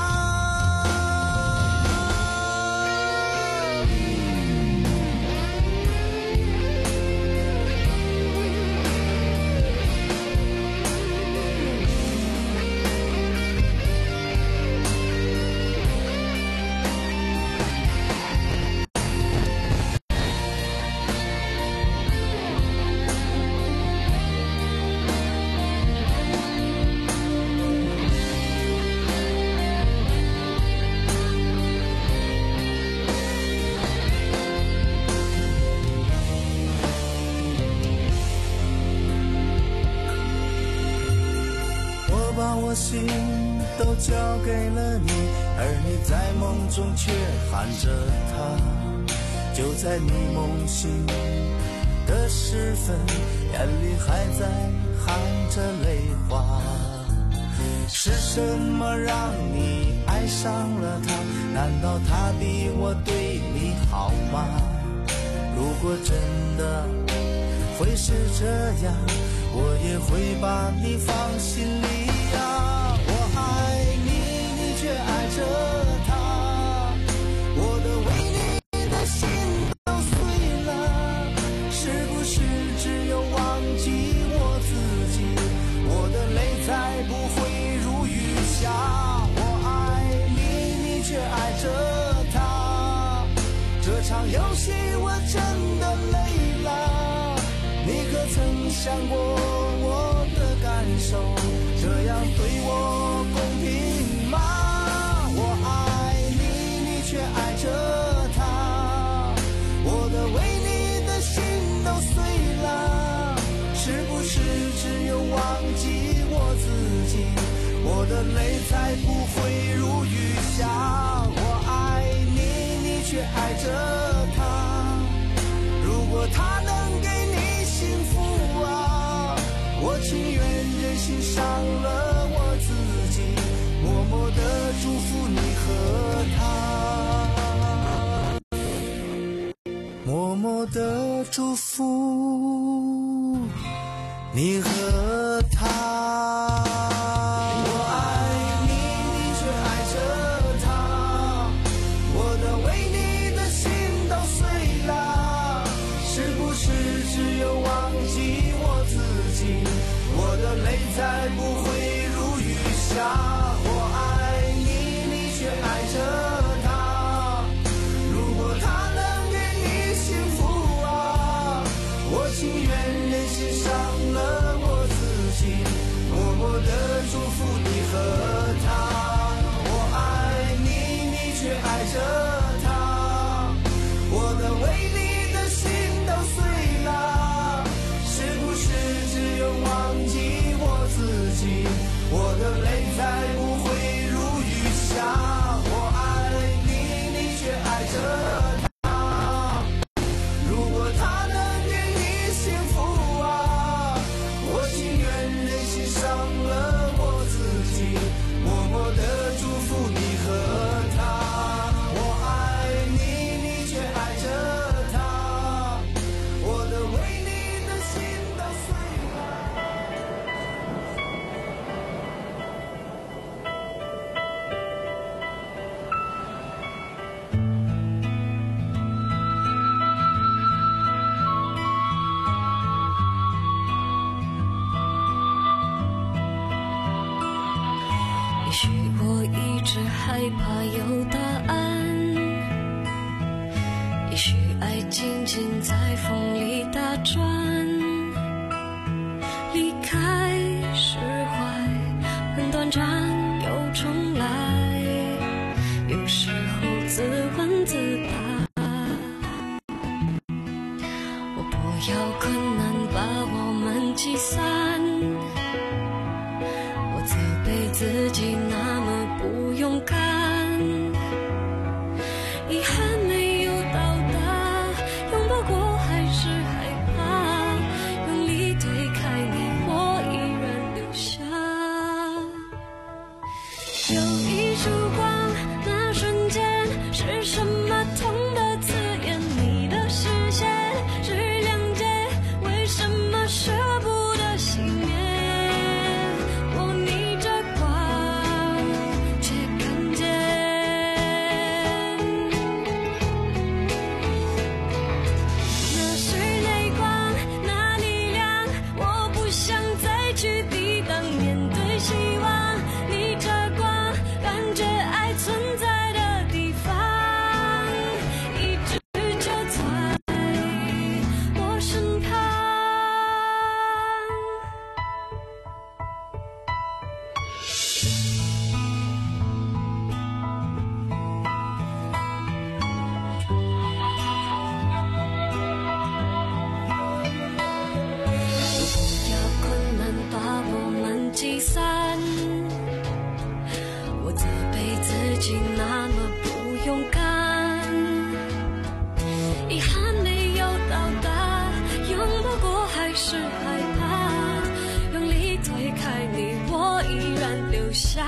把我心都交给了你，而你在梦中却喊着他。就在你梦醒的时分，眼里还在含着泪花。是什么让你爱上了他？难道他比我对你好吗？如果真的会是这样，我也会把你放心里啊。我爱你，你却爱着他，我的为你的心都碎了。是不是只有忘记我自己，我的泪再不会如雨下？我爱你，你却爱着他，这场游戏我真的累了。你可曾想过我的感受？这样对我公平吗？我爱你，你却爱着他，我的为你的心都碎了。是不是只有忘记我自己，我的泪才不会如雨下？我爱你，你却爱着他，如果他能给你幸福啊，我情愿任性伤了我自己，默默地祝福你和他，默默地祝福你和他。泪才不会如雨下。我爱你，你却爱着他，如果他能给你幸福啊，我情愿任性伤了我自己，默默地祝福你和他。我爱你，你却爱着他，我的为你的心都碎了。是不是只有忘记我的泪才不会如雨下？我爱你，你却爱着他，如果他能给你幸福啊，我情愿任性伤了我自己，默默地祝福你和他。我爱你，你却爱着他，我的为你的心都碎了。 也许我一直害怕有答案，也许爱静静在风里打转。 转又重来，有时候自问自答，我不要困难把我们击散，我责备自己那么不勇敢，遗憾没有到达，拥抱过还是害怕，用力推开你我依然留下。有一束光，那瞬间是什么痛的字眼？你的视线是谅解，为什么舍不得熄灭？我逆着光却看见，那是泪光，那力量，我不想再去抵挡，面对希望，逆着光，感觉爱存在的地方，一直就在我身旁。不要困难把我们击散，我责备自己那么不勇敢，遗憾没有到达，拥抱过还是害怕，用力推开你我依然留下。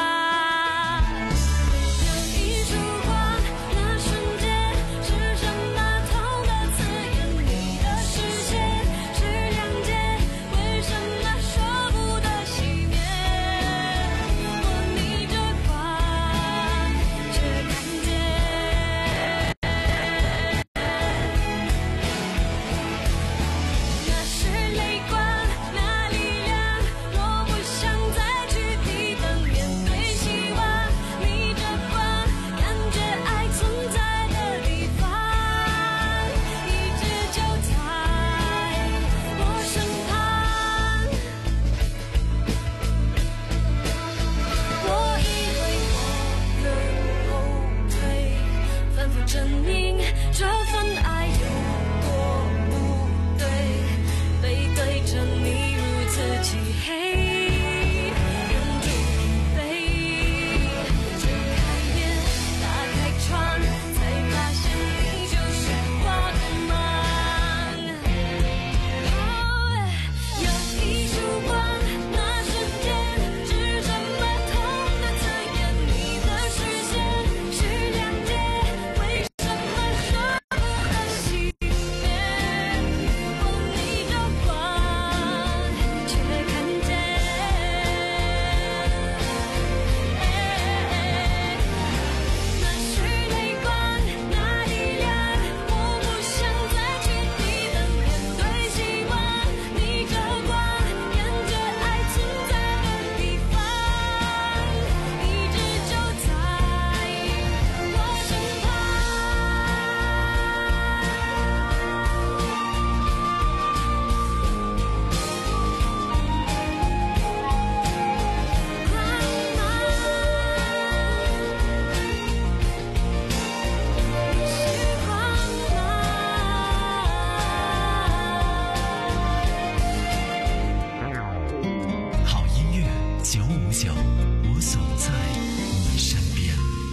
有一束光，那瞬间是什么痛的字眼？你的视线是谅解，为什么舍不得熄灭？我逆着光却看见，那是泪光，那力量，我不想再去抵挡，面对希望，逆着光，感觉爱存在的地方，一直就在我身旁。我以为我能后退，反复证明这份爱有多不对，背对着你如此漆黑，忍住疲惫，睁开眼，打开窗，才发现你就是我的梦。有一束光，那瞬间是什么痛的字眼？你的视线是谅解，为什么舍不得熄灭？我逆着光却看见，那是泪光，那力量，我不想再去抵挡，面对希望，逆着光，感觉爱存在的地方，一直就在我身好音乐九五九，我总在你身边。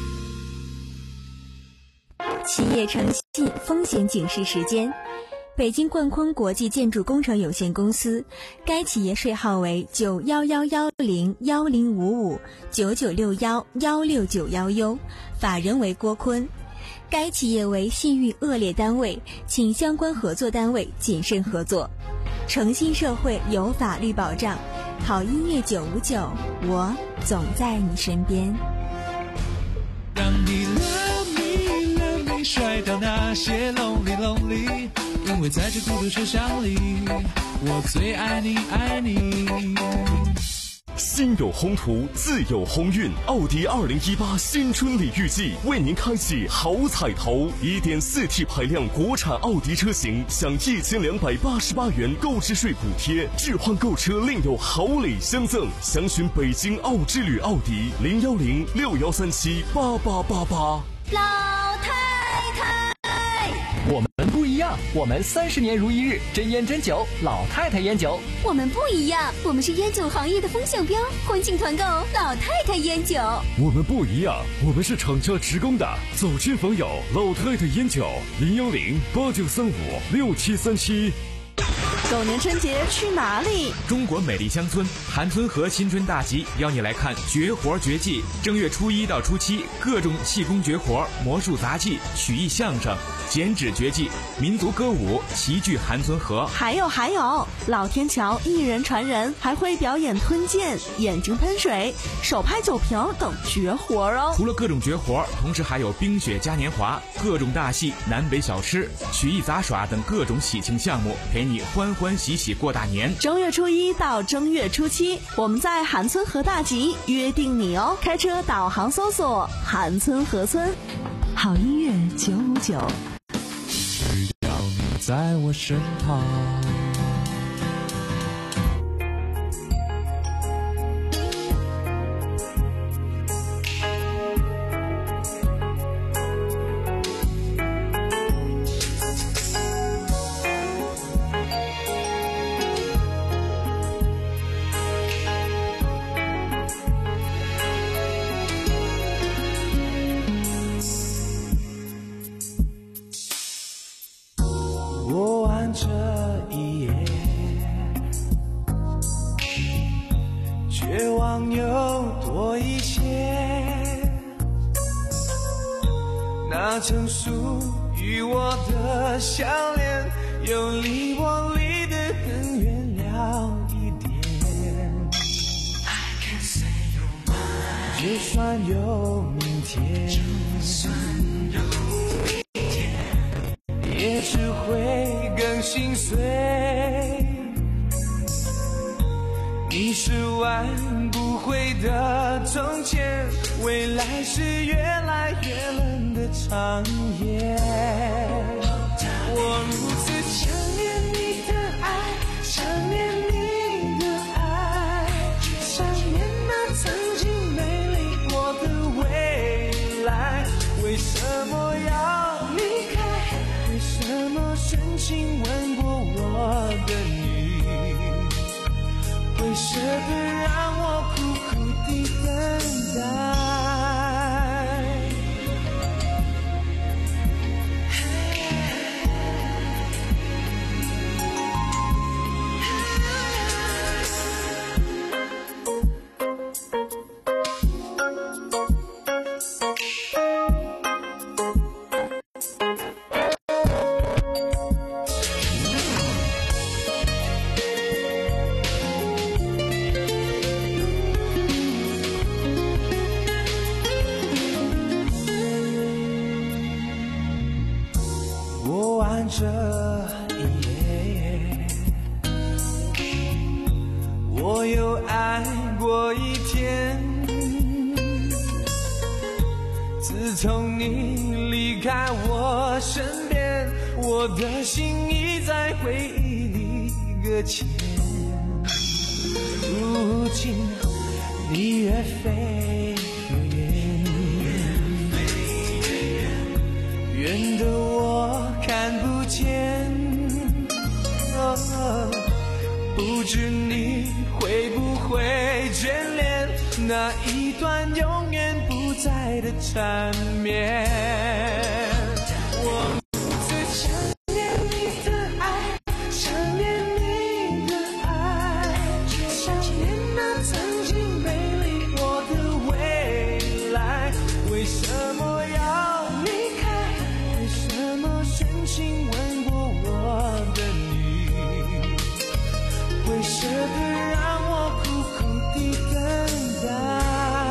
企业诚信风险警示时间。北京冠坤国际建筑工程有限公司，该企业税号为九幺幺幺零幺零五五九九六幺幺六九幺 U， 法人为郭坤。该企业为信誉恶劣单位，请相关合作单位谨慎合作。诚信社会有法律保障，好音乐九五九，我总在你身边。 让你 love me love me 甩掉那些 lonely lonely， 因为在这孤独车厢里，我最爱你爱你。 心有宏图，自有鸿运。奥迪二零一八新春礼遇季为您开启好彩头， 一点四 T 排量国产奥迪车型享一千两百八十八元购置税补贴，置换购车另有好礼相赠。详询北京奥之旅奥迪零幺零六幺三七八八八八。 老太太， 我们不一样，我们三十年如一日，真烟真酒，老太太烟酒。 我们不一样，我们是烟酒行业的风向标，欢庆团购老太太烟酒。 我们不一样，我们是厂家直供的，走亲访友，老太太烟酒零幺零八九三五六七三七。 狗年春节去哪里？ 中国美丽乡村韩村河新春大集邀你来看绝活绝技。正月初一到初七，各种气功绝活、魔术杂技、曲艺相声、剪纸绝技、民族歌舞齐聚韩村河。 还有还有，老天桥一人传人，还会表演吞剑、眼睛喷水、手拍酒瓶等绝活哦。 除了各种绝活，同时还有冰雪嘉年华、各种大戏、南北小吃、曲艺杂耍等各种喜庆项目，陪你欢欢喜喜过大年。 正月初一到正月初七，我们在韩村河大集约定你哦。开车导航搜索韩村河村。 好音乐九五九， 只要你在我身旁。 我玩这一夜，绝望又多一些。那曾属于我的笑脸，又离我离得更远了一点。就算有明天，也只会更心碎。你是挽不回的从前，未来是越来越冷的长夜。我如此想念你的爱，想念你的爱，想念那曾经美丽过的未来。为什么要离开？为什么深情吻过我的你，会舍得让我苦苦地等待？我玩这一夜，我有爱过一天。自从你离开我身边，我的心已在回忆里搁浅。如今你越飞越远，远的我看不见。哦，不知你会不会眷恋那一段永远不在的缠绵。我如此想念你的爱，想念你的爱，想念那曾经美丽过的未来。为什么要离开？为什么深情吻过我的你，会舍得让我苦苦地等待？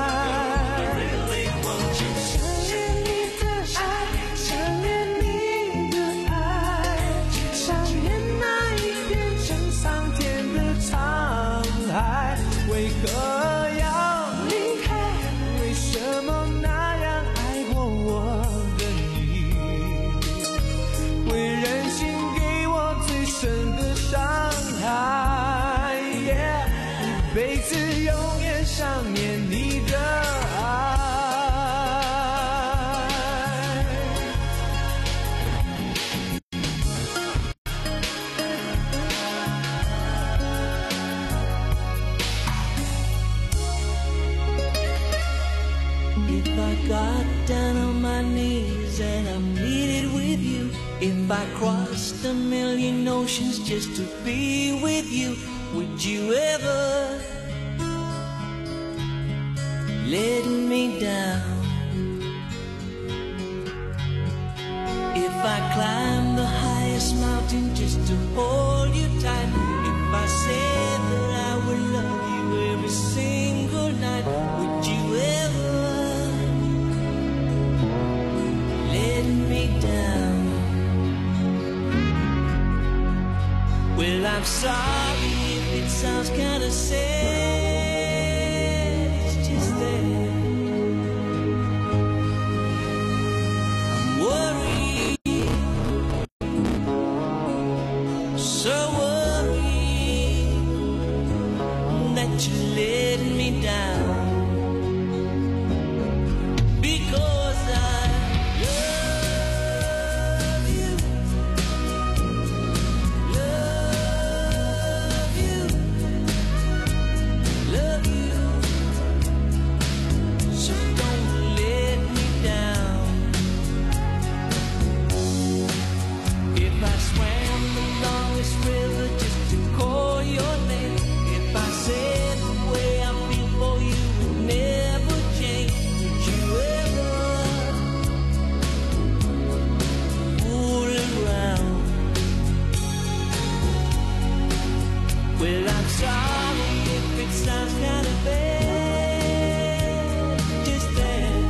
想念你的爱，想念你的爱，想念那一片真桑田的沧海。为何 knees and I'm needed with you. If I crossed a million oceans just to be with you, would you ever let me down? If I climb the highest mountain just to hold you tight, if I said that I would love you every single night, would you ever let me down? Well, I'm sorry if it sounds kinda sad, it's just that I'm worried, so worried that you let me down, because I love you, love you, love you, so don't let me down. If I swam the longest river just to call your name, if I said the way I feel for you would never change, would you ever fool around? Well, I'm sorry if it sounds kind of bad, just that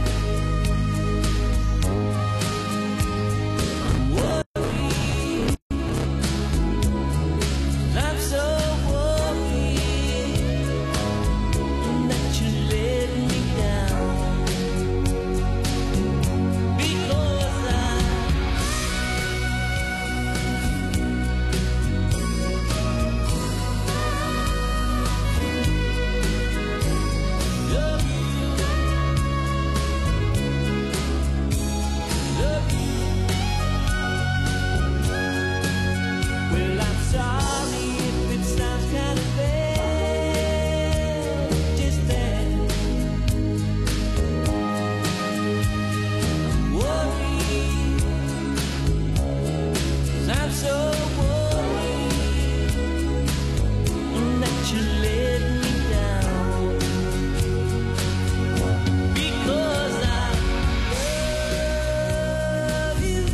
I'm worried, I'm so worried that you let me down, because I love you, love you. Well, I'm sorry if it sounds kind of bad, just that I'm worried, I'm so worried that you let me down, because I love you,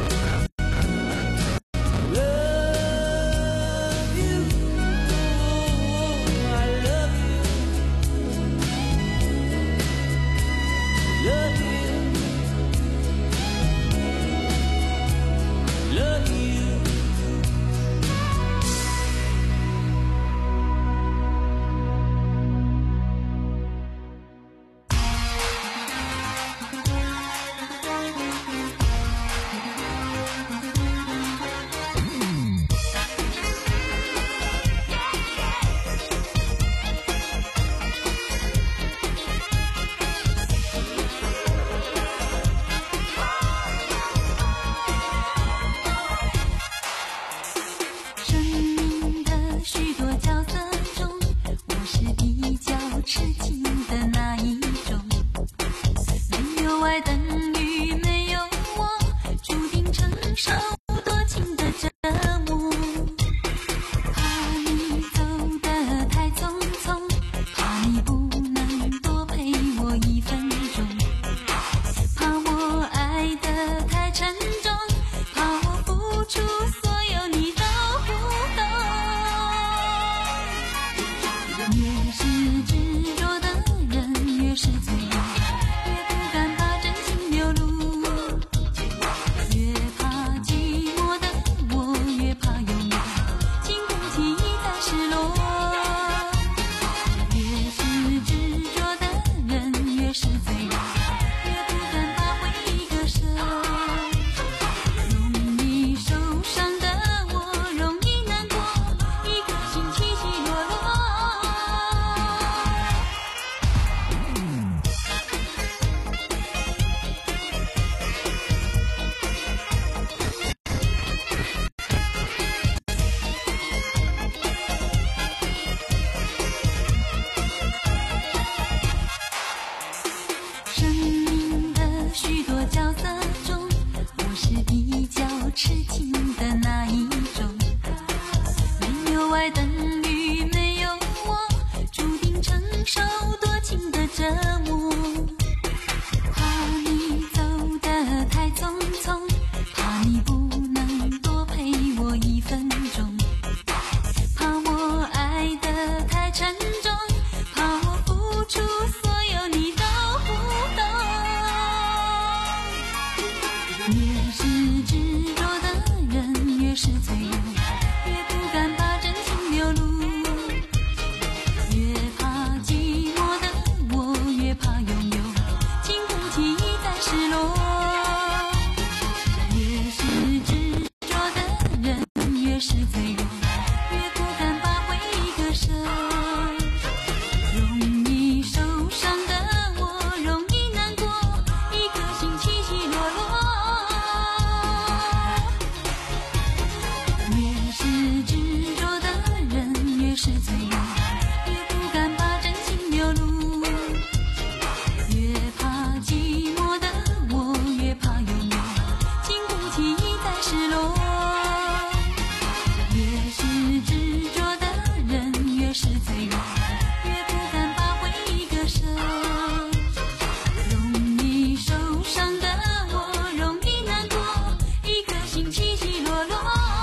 love you, I love you, love you, love you. 外等于没有我，注定承受多情的折磨。怕你走得太匆匆，怕你不能多陪我一分钟，怕我爱得太沉重，怕我付出所有你都不懂。越是执着的人越是脆弱，越不敢把真情流露，越怕寂寞的我，越怕拥有，经不起一再失落。越是执着的人越是脆弱，越不敢把回忆割舍。容易受伤的我，容易难过，一颗心起起落落。越是执着的人越是脆弱，越不敢把真情流露，越怕寂寞的我，越怕拥有，经不起一再失落。越是执着的人越是脆弱，越不敢把回忆割舍。容易受伤的我，容易难过，一颗心起起落落。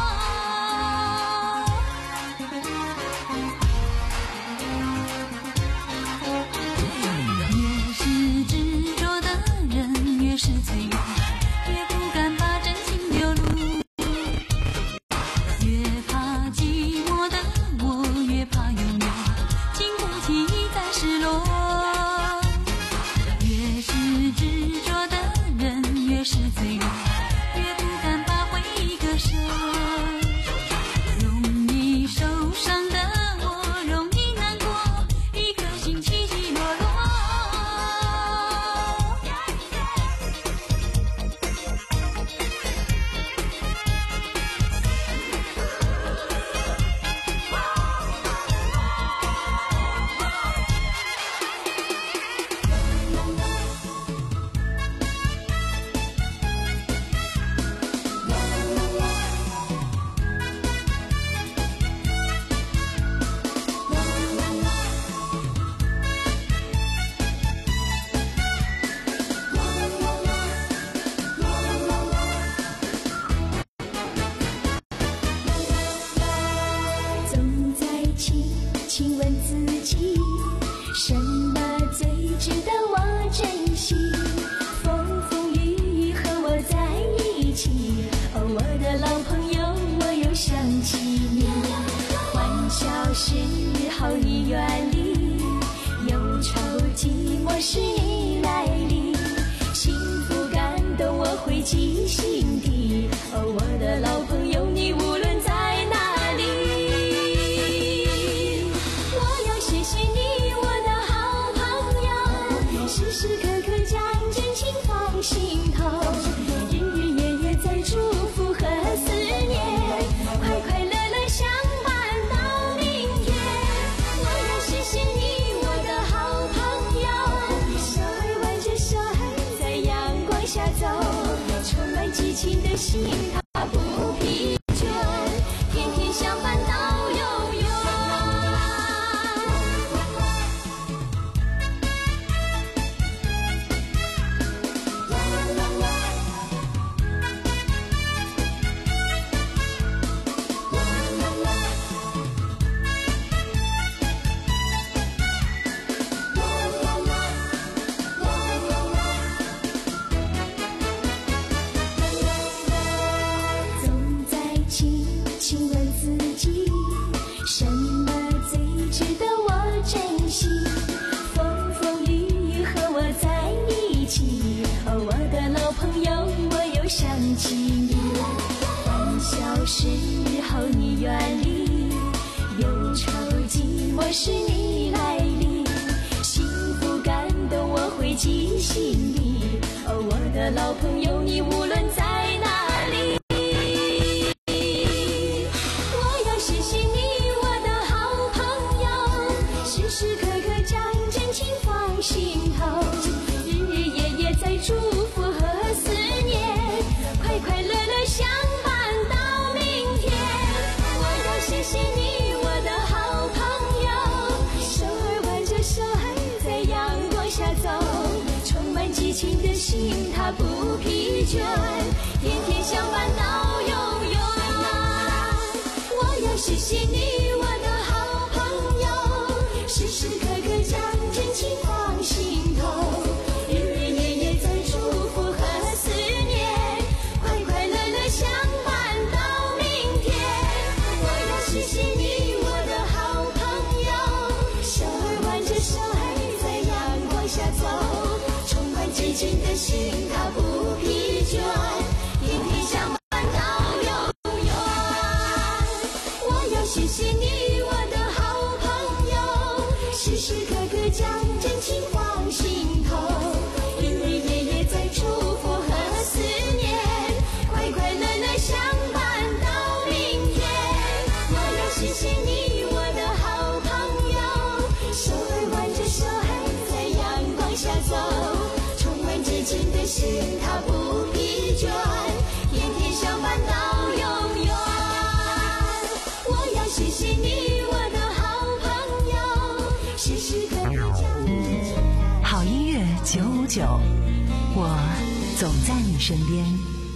越是执着的人越是脆弱，越不敢把真情流露，越怕寂寞的我，越怕拥有，经不起一再失落。越是执着的人越是脆弱，越不敢把回忆割舍。容易受伤的我，容易难过，一颗心起起落落。 总在一起，请问自己，什么最值得我珍惜？风风雨雨和我在一起，哦，我的老朋友，我又想起你。欢笑时候你远离，忧愁寂寞时你来临，幸福感动我会记心底。哦，我的老朋友，你无论在哪里，我要谢谢你，我的好朋友，时时刻刻将真情放心头，日日夜夜在祝福和思念，快快乐乐相伴到明天。我要谢谢你，我的好朋友，手儿挽着手儿在阳光下走，充满激情的心它不疲倦，天天相伴到永远。总在一起，请问自己，什么最值得我珍惜？风风雨雨和我在一起，哦，我的老朋友，我又想起你。欢笑时候你远离，忧愁寂寞时你来临，幸福感动我会记心里。哦，我的老朋友，你无论在哪里，我要谢谢你，我的好朋友，时时刻刻将真情放心头，日日夜夜在祝福和思念，快快乐乐相伴到明天。我要谢谢你，我倦，天天相伴到永远。我要谢谢你，我的好朋友，时时刻刻将真情放心头，日日夜夜在祝福和思念，快快乐乐相伴到明天。我要谢谢你，我的好朋友，手儿挽着手儿在阳光下走，充满激情的心它不疲倦，天天相伴到永远。我要谢谢你，我的好朋友，时时刻刻将真情放心头，日日夜夜在祝福和思念，快快乐乐相伴到明天。我要谢谢你，我的好朋友，手儿挽着手儿在阳光下走，充满激情的心它不疲倦，天天相伴到永远。我要谢谢你，我的好朋友，时时刻刻将好音乐九五九，我总在你身边。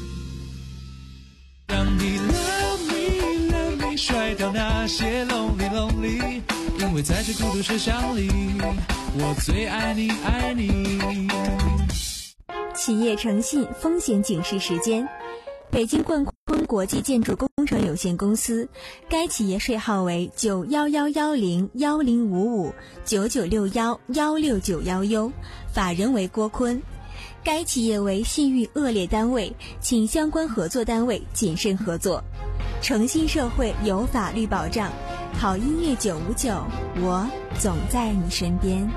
让你 love me love me 甩掉那些 lonely lonely， 因为在这孤独车厢里，我最爱你爱你。 企业诚信风险警示时间。北京冠坤国际建筑工程有限公司，该企业税号为九一一一零一零五五九九六一一六九一 U， 法人为郭坤。该企业为信誉恶劣单位，请相关合作单位谨慎合作。诚信社会有法律保障，好音乐九五九，我总在你身边。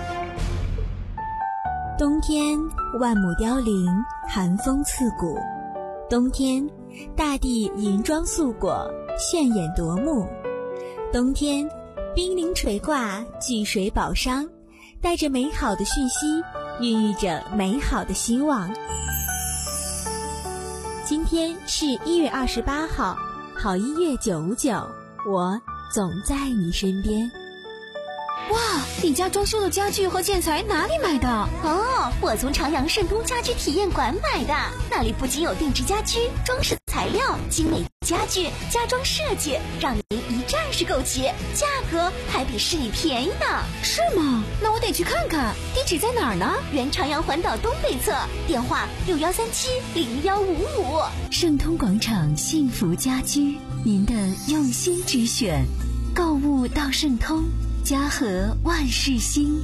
冬天万亩凋零，寒风刺骨。冬天大地银装素裹，炫眼夺目。冬天冰凌垂挂，聚水宝商，带着美好的讯息，孕育着美好的希望。今天是一月二十八号，好音乐九五九，我总在你身边。 哇，你家装修的家具和建材哪里买的？哦，我从朝阳盛通家居体验馆买的，那里不仅有定制家居、装饰材料、精美家具、家装设计，让您一站式购齐，价格还比市里便宜呢。 是吗？那我得去看看，地址在哪儿呢？ 原朝阳环岛东北侧，电话六幺三七零幺五五。 盛通广场幸福家居，您的用心之选，购物到盛通，家和万事兴。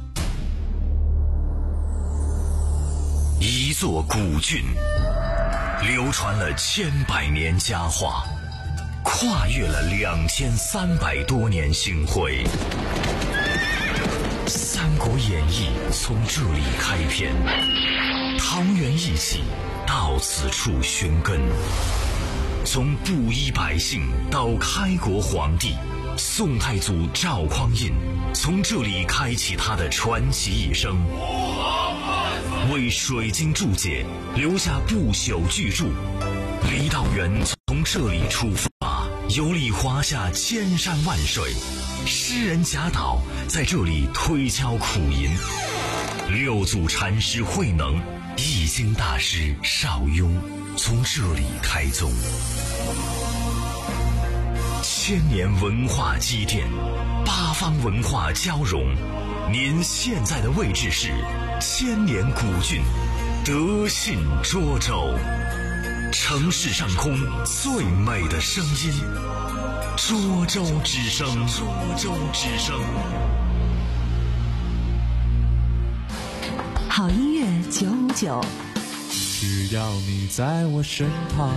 一座古郡，流传了千百年佳话，跨越了两千三百多年星辉。《三国演义》从这里开篇，桃园义气到此处寻根。从布衣百姓到开国皇帝，宋太祖赵匡胤从这里开启他的传奇一生，为水晶注解留下不朽巨著。李道元从这里出发，游历华夏千山万水，诗人贾岛在这里推敲苦吟，六祖禅师慧能、易经大师邵雍从这里开宗。千年文化积淀，八方文化交融。您现在的位置是千年古郡德信涿州，城市上空最美的声音，涿州之声。涿州之声。 好音乐九五九， 只要你在我身旁。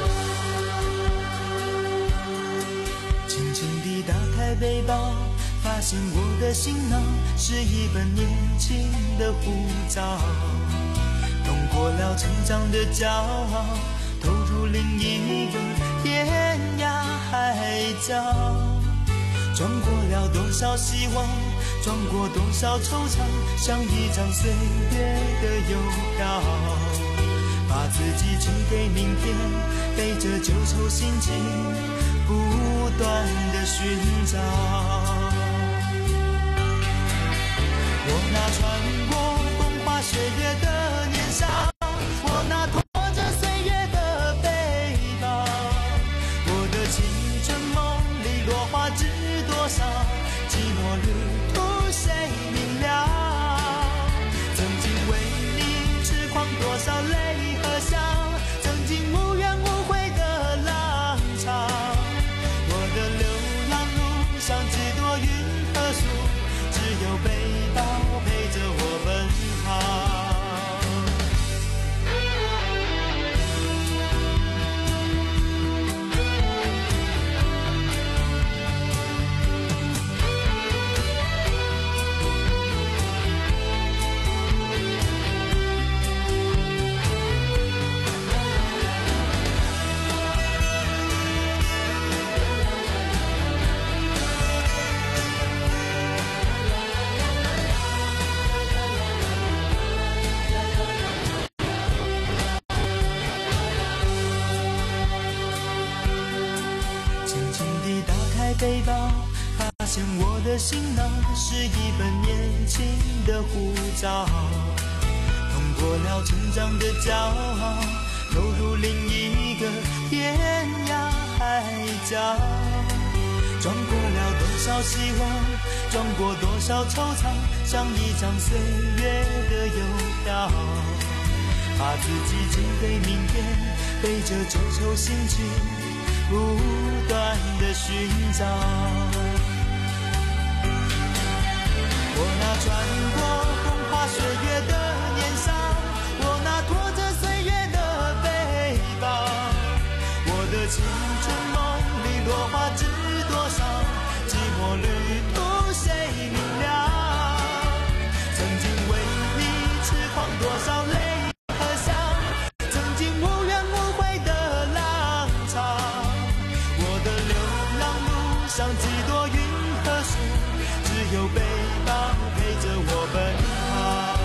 背包，发发现我的行囊是一本年轻的护照，通过了成长的骄傲，投入另一个天涯海角，撞过了多少希望，撞过多少惆怅，像一张岁月的邮票，把自己寄给明天，背着旧愁心情不断的寻找。我那穿过风花雪月的年少，我那拖着岁月的背包，我的青春梦里落花知多少，寂寞旅途谁明了？曾经为你痴狂多少泪和笑，曾经无怨无悔的浪潮，我的流浪路上几多云和树，只有背包陪着我奔跑。背包，发现我的行囊是一本年轻的护照，通过了成长的骄傲，投入另一个天涯海角，撞过了多少希望，撞过多少惆怅，像一张岁月的邮票，把自己寄给明天，背着旧愁心情不断的寻找。我那穿过风花雪月的年少，我那拖着岁月的背包，我的青春梦里落花知多少，寂寞旅途谁明了？曾经为你痴狂多少泪和笑，曾经无怨无悔的浪潮，像几朵云和树，只有背包陪着我奔跑。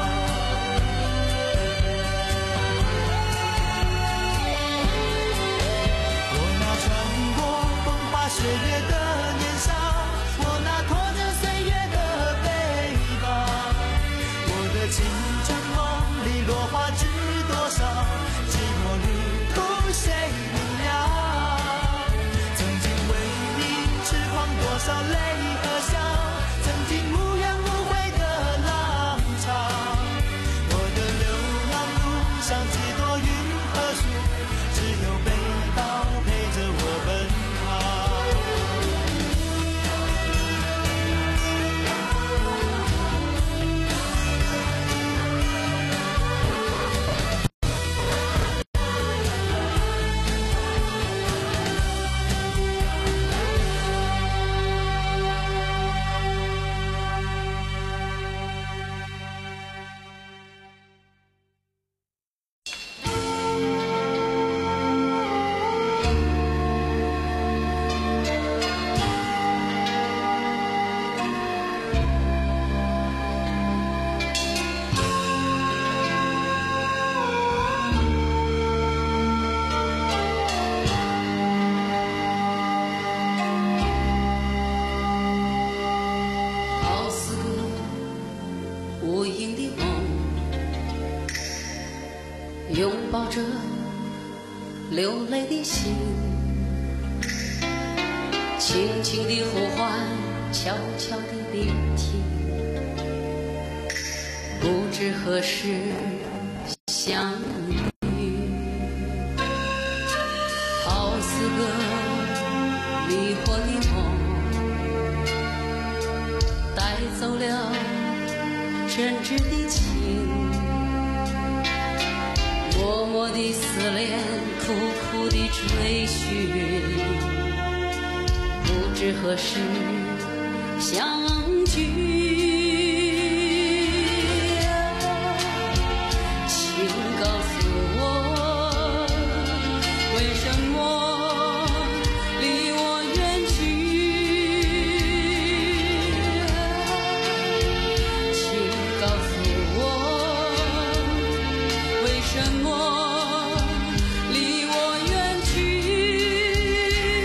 我那穿过风花雪月的年少，我那拖着岁月的背包，我的青春梦里落花知多少，寂寞旅途谁明了？多少泪和笑，曾经无怨无悔的浪潮，我的流浪路上几朵云和树，只有背包陪着我奔跑。 拥抱着流泪的心，轻轻的呼唤，悄悄的聆听，不知何时相遇，好似个迷惑的梦，带走了真挚的情，默默的思念，苦苦的追寻，不知何时相聚。请告诉我，为什么离我远去？请告诉我，为什么离我远去？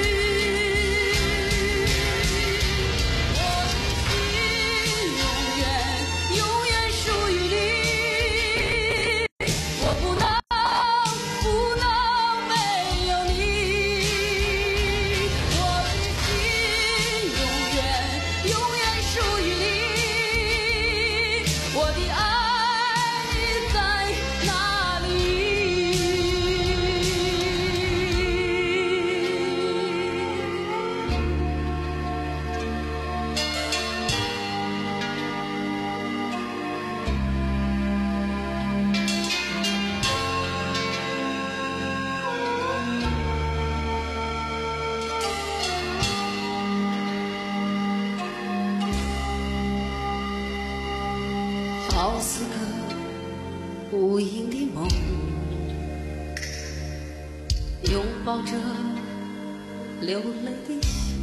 好似个无影的梦，拥抱着流泪的心，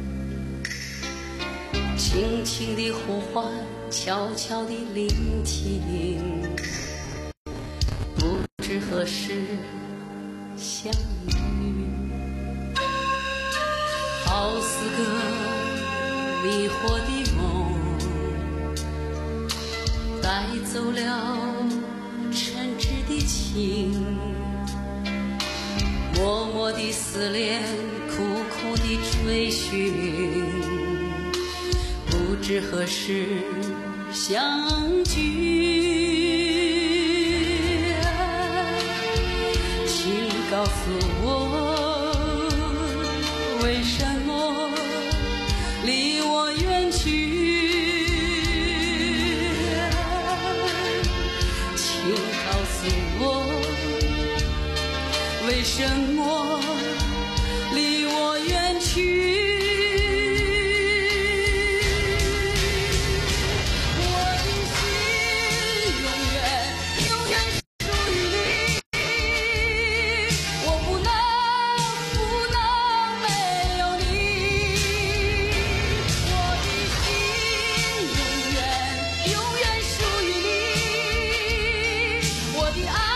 轻轻地呼唤，悄悄地聆听，不知何时相遇。好似个迷惑的梦，带走了诚挚的情，默默的思念，苦苦的追寻，不知何时相聚。请告诉我，为什么离我远去？为什么离我远去？我的心永远永远属于你，我不能不能没有你。我的心永远永远属于你，我的爱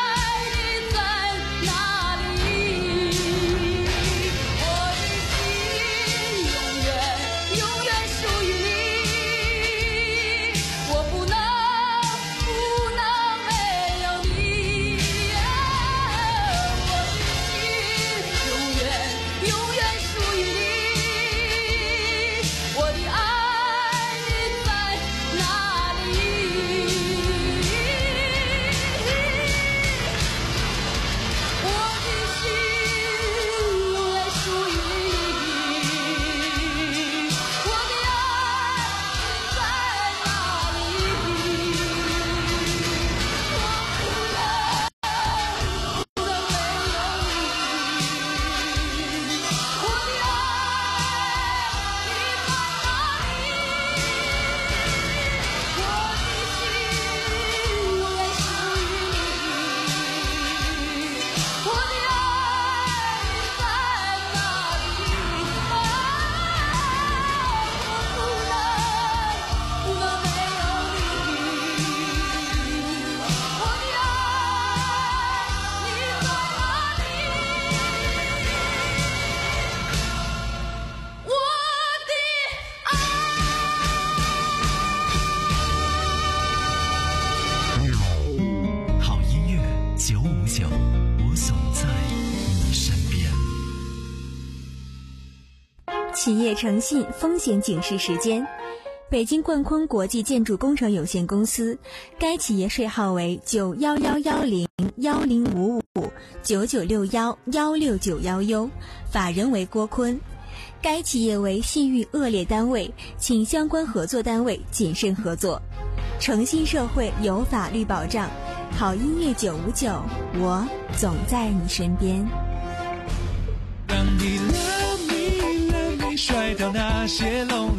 企业诚信风险警示时间：北京冠坤国际建筑工程有限公司，该企业税号为九幺幺幺零幺零五五九九六幺幺六九幺 U， 法人为郭坤。该企业为信誉恶劣单位，请相关合作单位谨慎合作。诚信社会有法律保障，好音乐九五九，我总在你身边。 让你 love me love me 甩掉那些 lonely lonely。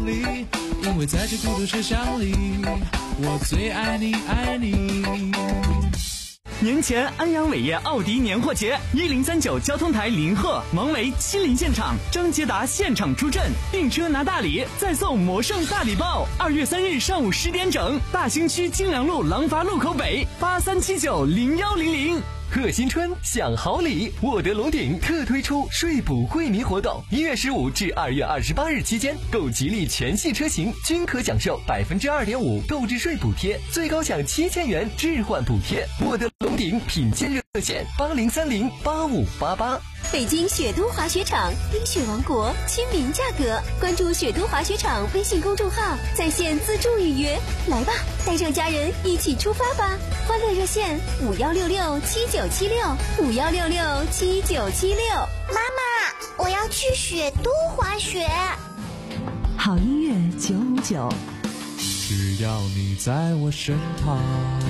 lonely， 因为在这孤独车厢里，我最爱你爱你。 年前安阳伟业奥迪年货节，一零三九交通台临贺王维亲临现场，张捷达现场出阵，订车拿大礼，再送魔圣大礼包。二月三日上午十点整，大兴区金良路廊坊路口北八三七九零幺零零。 贺新春享好礼，沃德龙鼎特推出税补惠民活动，一月十五至二月二十八日期间，购吉利全系车型均可享受百分之二点五购置税补贴，最高享七千元置换补贴。沃德龙鼎品鉴热线八零三零八五八八。 北京雪都滑雪场，冰雪王国，亲民价格。关注雪都滑雪场微信公众号，在线自助预约。来吧，带上家人一起出发吧！欢乐热线五幺六六七九七六五幺六六七九七六。 妈妈，我要去雪都滑雪。 好音乐九五九， 只要你在我身旁。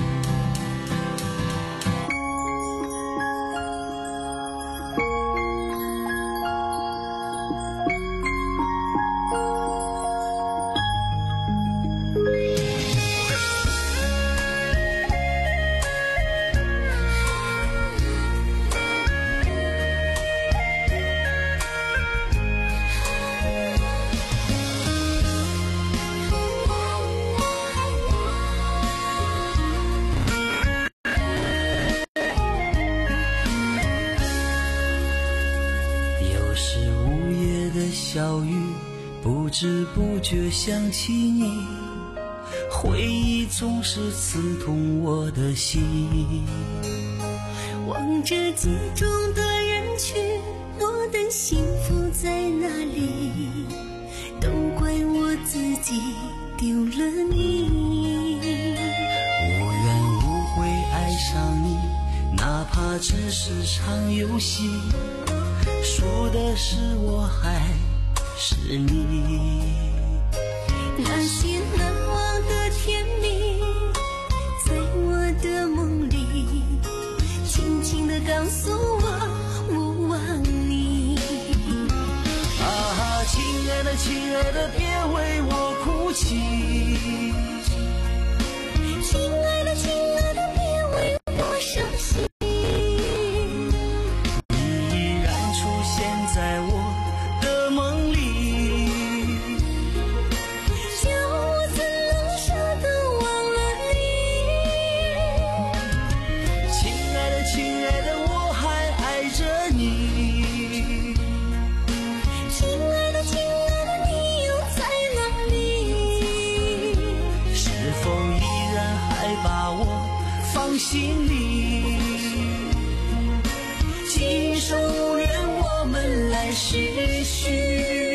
小雨不知不觉想起你，回忆总是刺痛我的心。 望着记中的人群，我的幸福在哪里？都怪我自己丢了你。 无缘无悔爱上你，哪怕只是场游戏，输的是我还是你。 那些难忘的甜蜜，在我的梦里轻轻地告诉我，我忘你。 啊，亲爱的亲爱的，别为我哭泣。 亲爱的亲爱的，别为我伤心。 你依然出现在我的梦里， 叫我怎能舍得忘了你。 亲爱的亲爱的，我还爱着你。 亲爱的亲爱的，你又在哪里？ 是否依然还把我放心里？今生无缘，我们来世续。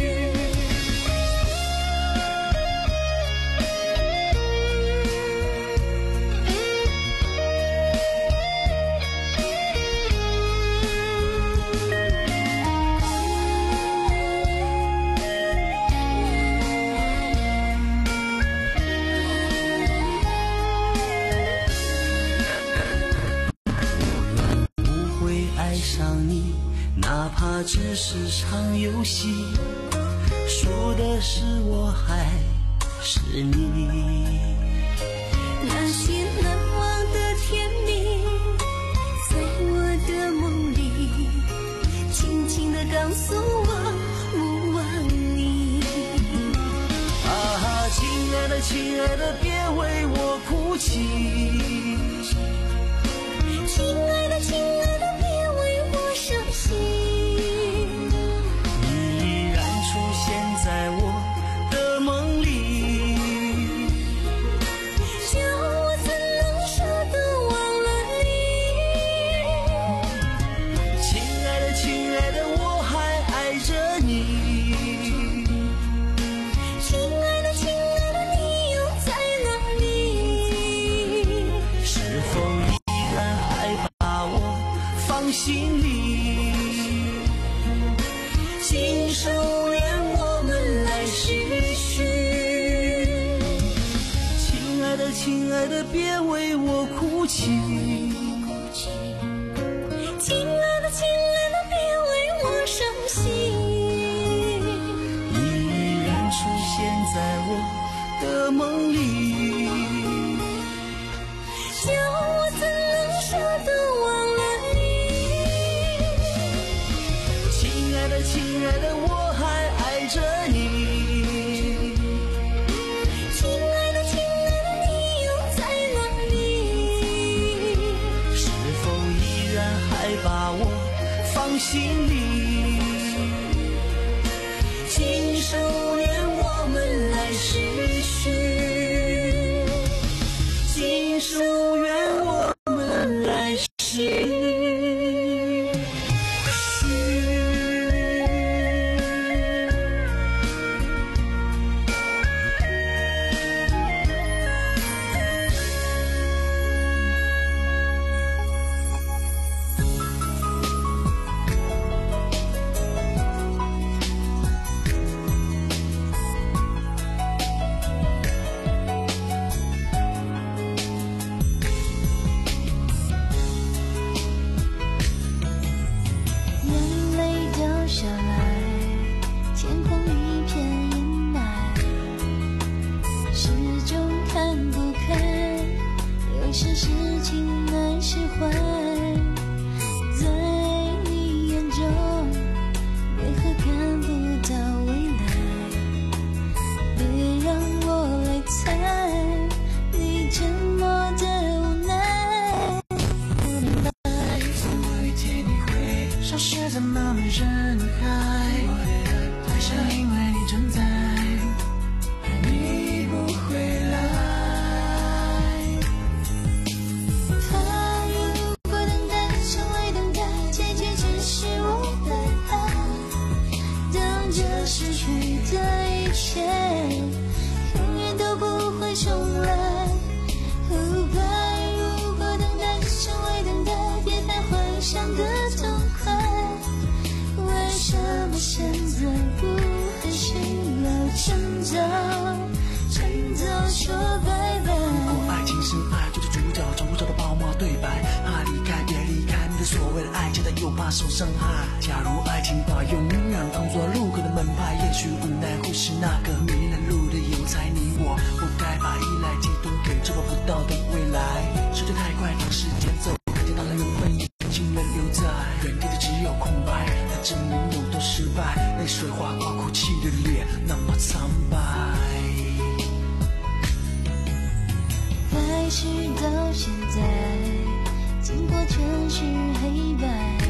爱上你，哪怕只是场游戏，输的是我还是你。 那些难忘的甜蜜，在我的梦里轻轻地告诉我，我忘你。 啊，亲爱的亲爱的，别为我哭泣。 亲爱的亲爱的，别为我伤心。 你依然出现在我的梦里， 叫我怎能舍得忘了你。 亲爱的亲爱的，我还爱着你。 亲爱的亲爱的，你又在哪里？ 是否依然还把我放心里？今生无缘，我们来世续。亲爱的亲爱的，别为我哭泣。 亲爱的亲爱的，别为我伤心。 你依然出现亲爱的，我还爱着你。 亲爱的，亲爱的，你又在哪里？ 是否依然还把我放心里？今生愿我们来世续，今生愿我们来世。 受伤害。假如爱情把永远当作路口的门牌，也许无奈会是那个迷人路的有才。你我不该把依赖寄托给这个不到的未来。时间太快，让时间走，看见他的缘分已经人留在原地的只有空白，它证明有多失败。泪水划过哭泣的脸，那么苍白。 开始到现在，经过全是黑白。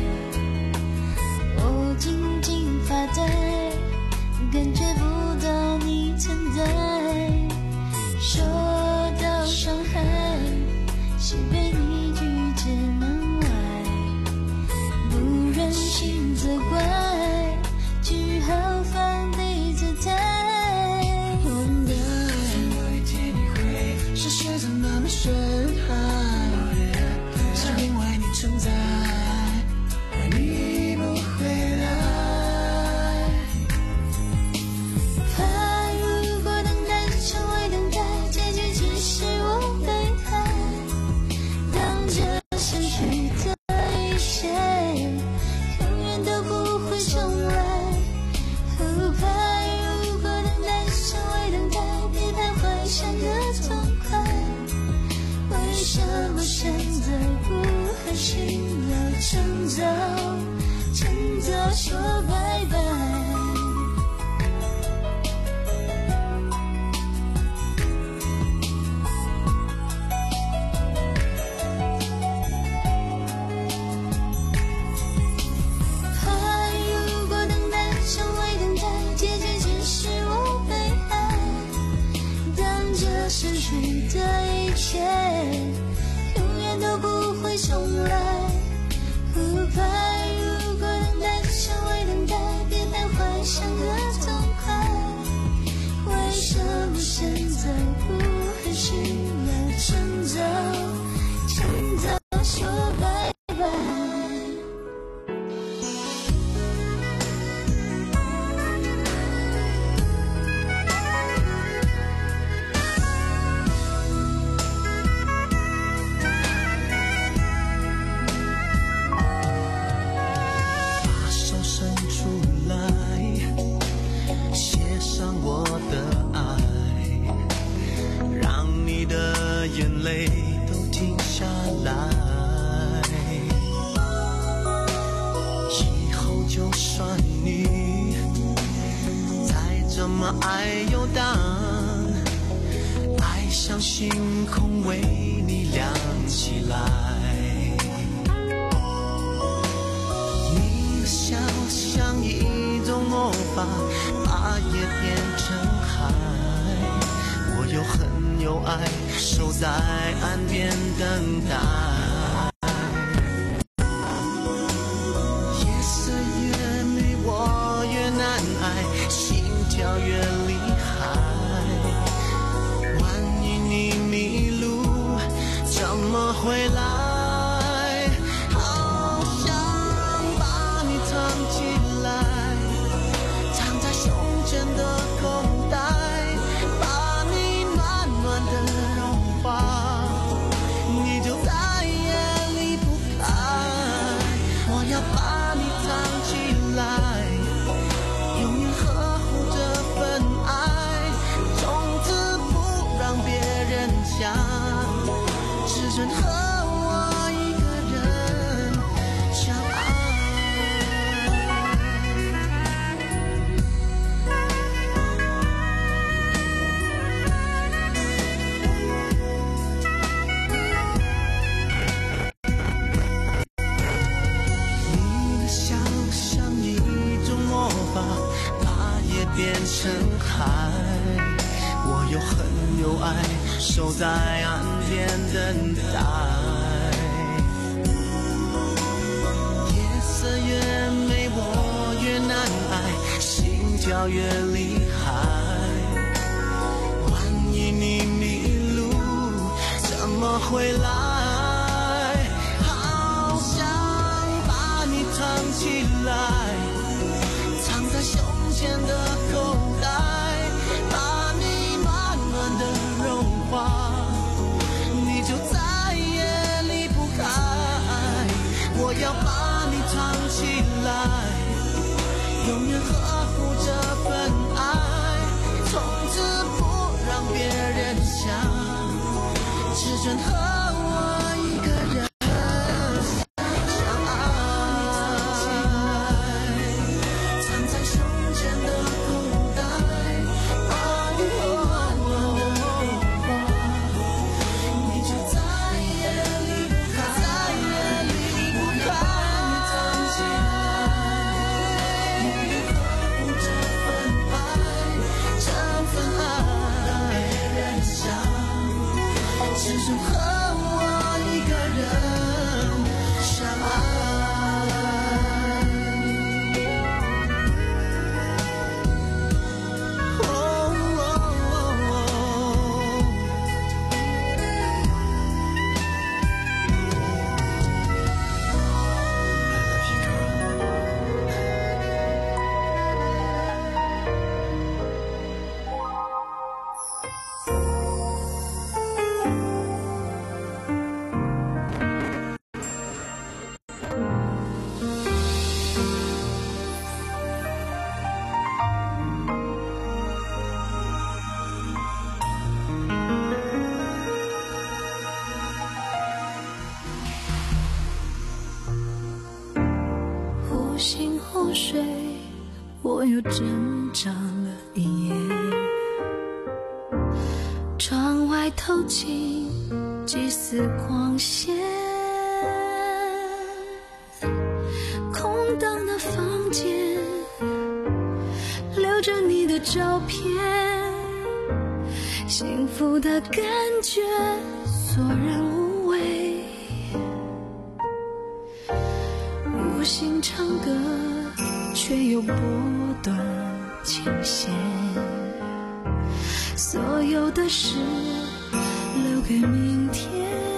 我静静发呆，感觉不到你存在。受到伤害，是被你拒之门外，不忍心责怪，只好放低姿态。 我的爱，有一天你会是选择那么深海，是因为你存在，而你趁早，趁早说拜拜。怕如果等待成为等待，结局只是我被爱。当这失去的一切永远都不会重来。不怕，如果等待成为等待，别太幻想的痛快。为什么现在不还是要趁早，趁早说拜拜？ 么爱游荡，爱像星空为你亮起来。你的笑像一种魔法，把夜变成海。我有恨有爱，守在岸边等待。夜色越美，我越难挨，心跳越厉害。万一你迷路，怎么回来？好想把你藏起来，藏在胸前的口袋，把你暖暖的融化，你就再也离不开。我要把你藏起来，永远呵护这份爱，从此不让别人抢，只准和我一个人相爱。你的笑像一种魔法，把夜变成海。我有恨有爱，守在岸边等待。夜色越美，我越难挨，心跳越厉害。万一你迷路，怎么回来？好想把你藏起来，藏在胸前的口袋，把你暖暖的融化，你就再也离不开。我要把你藏起来，永远呵护这份爱，从此不让别人抢，只准和我一个人。 忽醒忽睡，我又挣扎了一夜。窗外透进几丝光线，空荡的房间留着你的照片，幸福的感觉索然无味。无心唱歌，却又拨断琴弦，所有的事留给明天。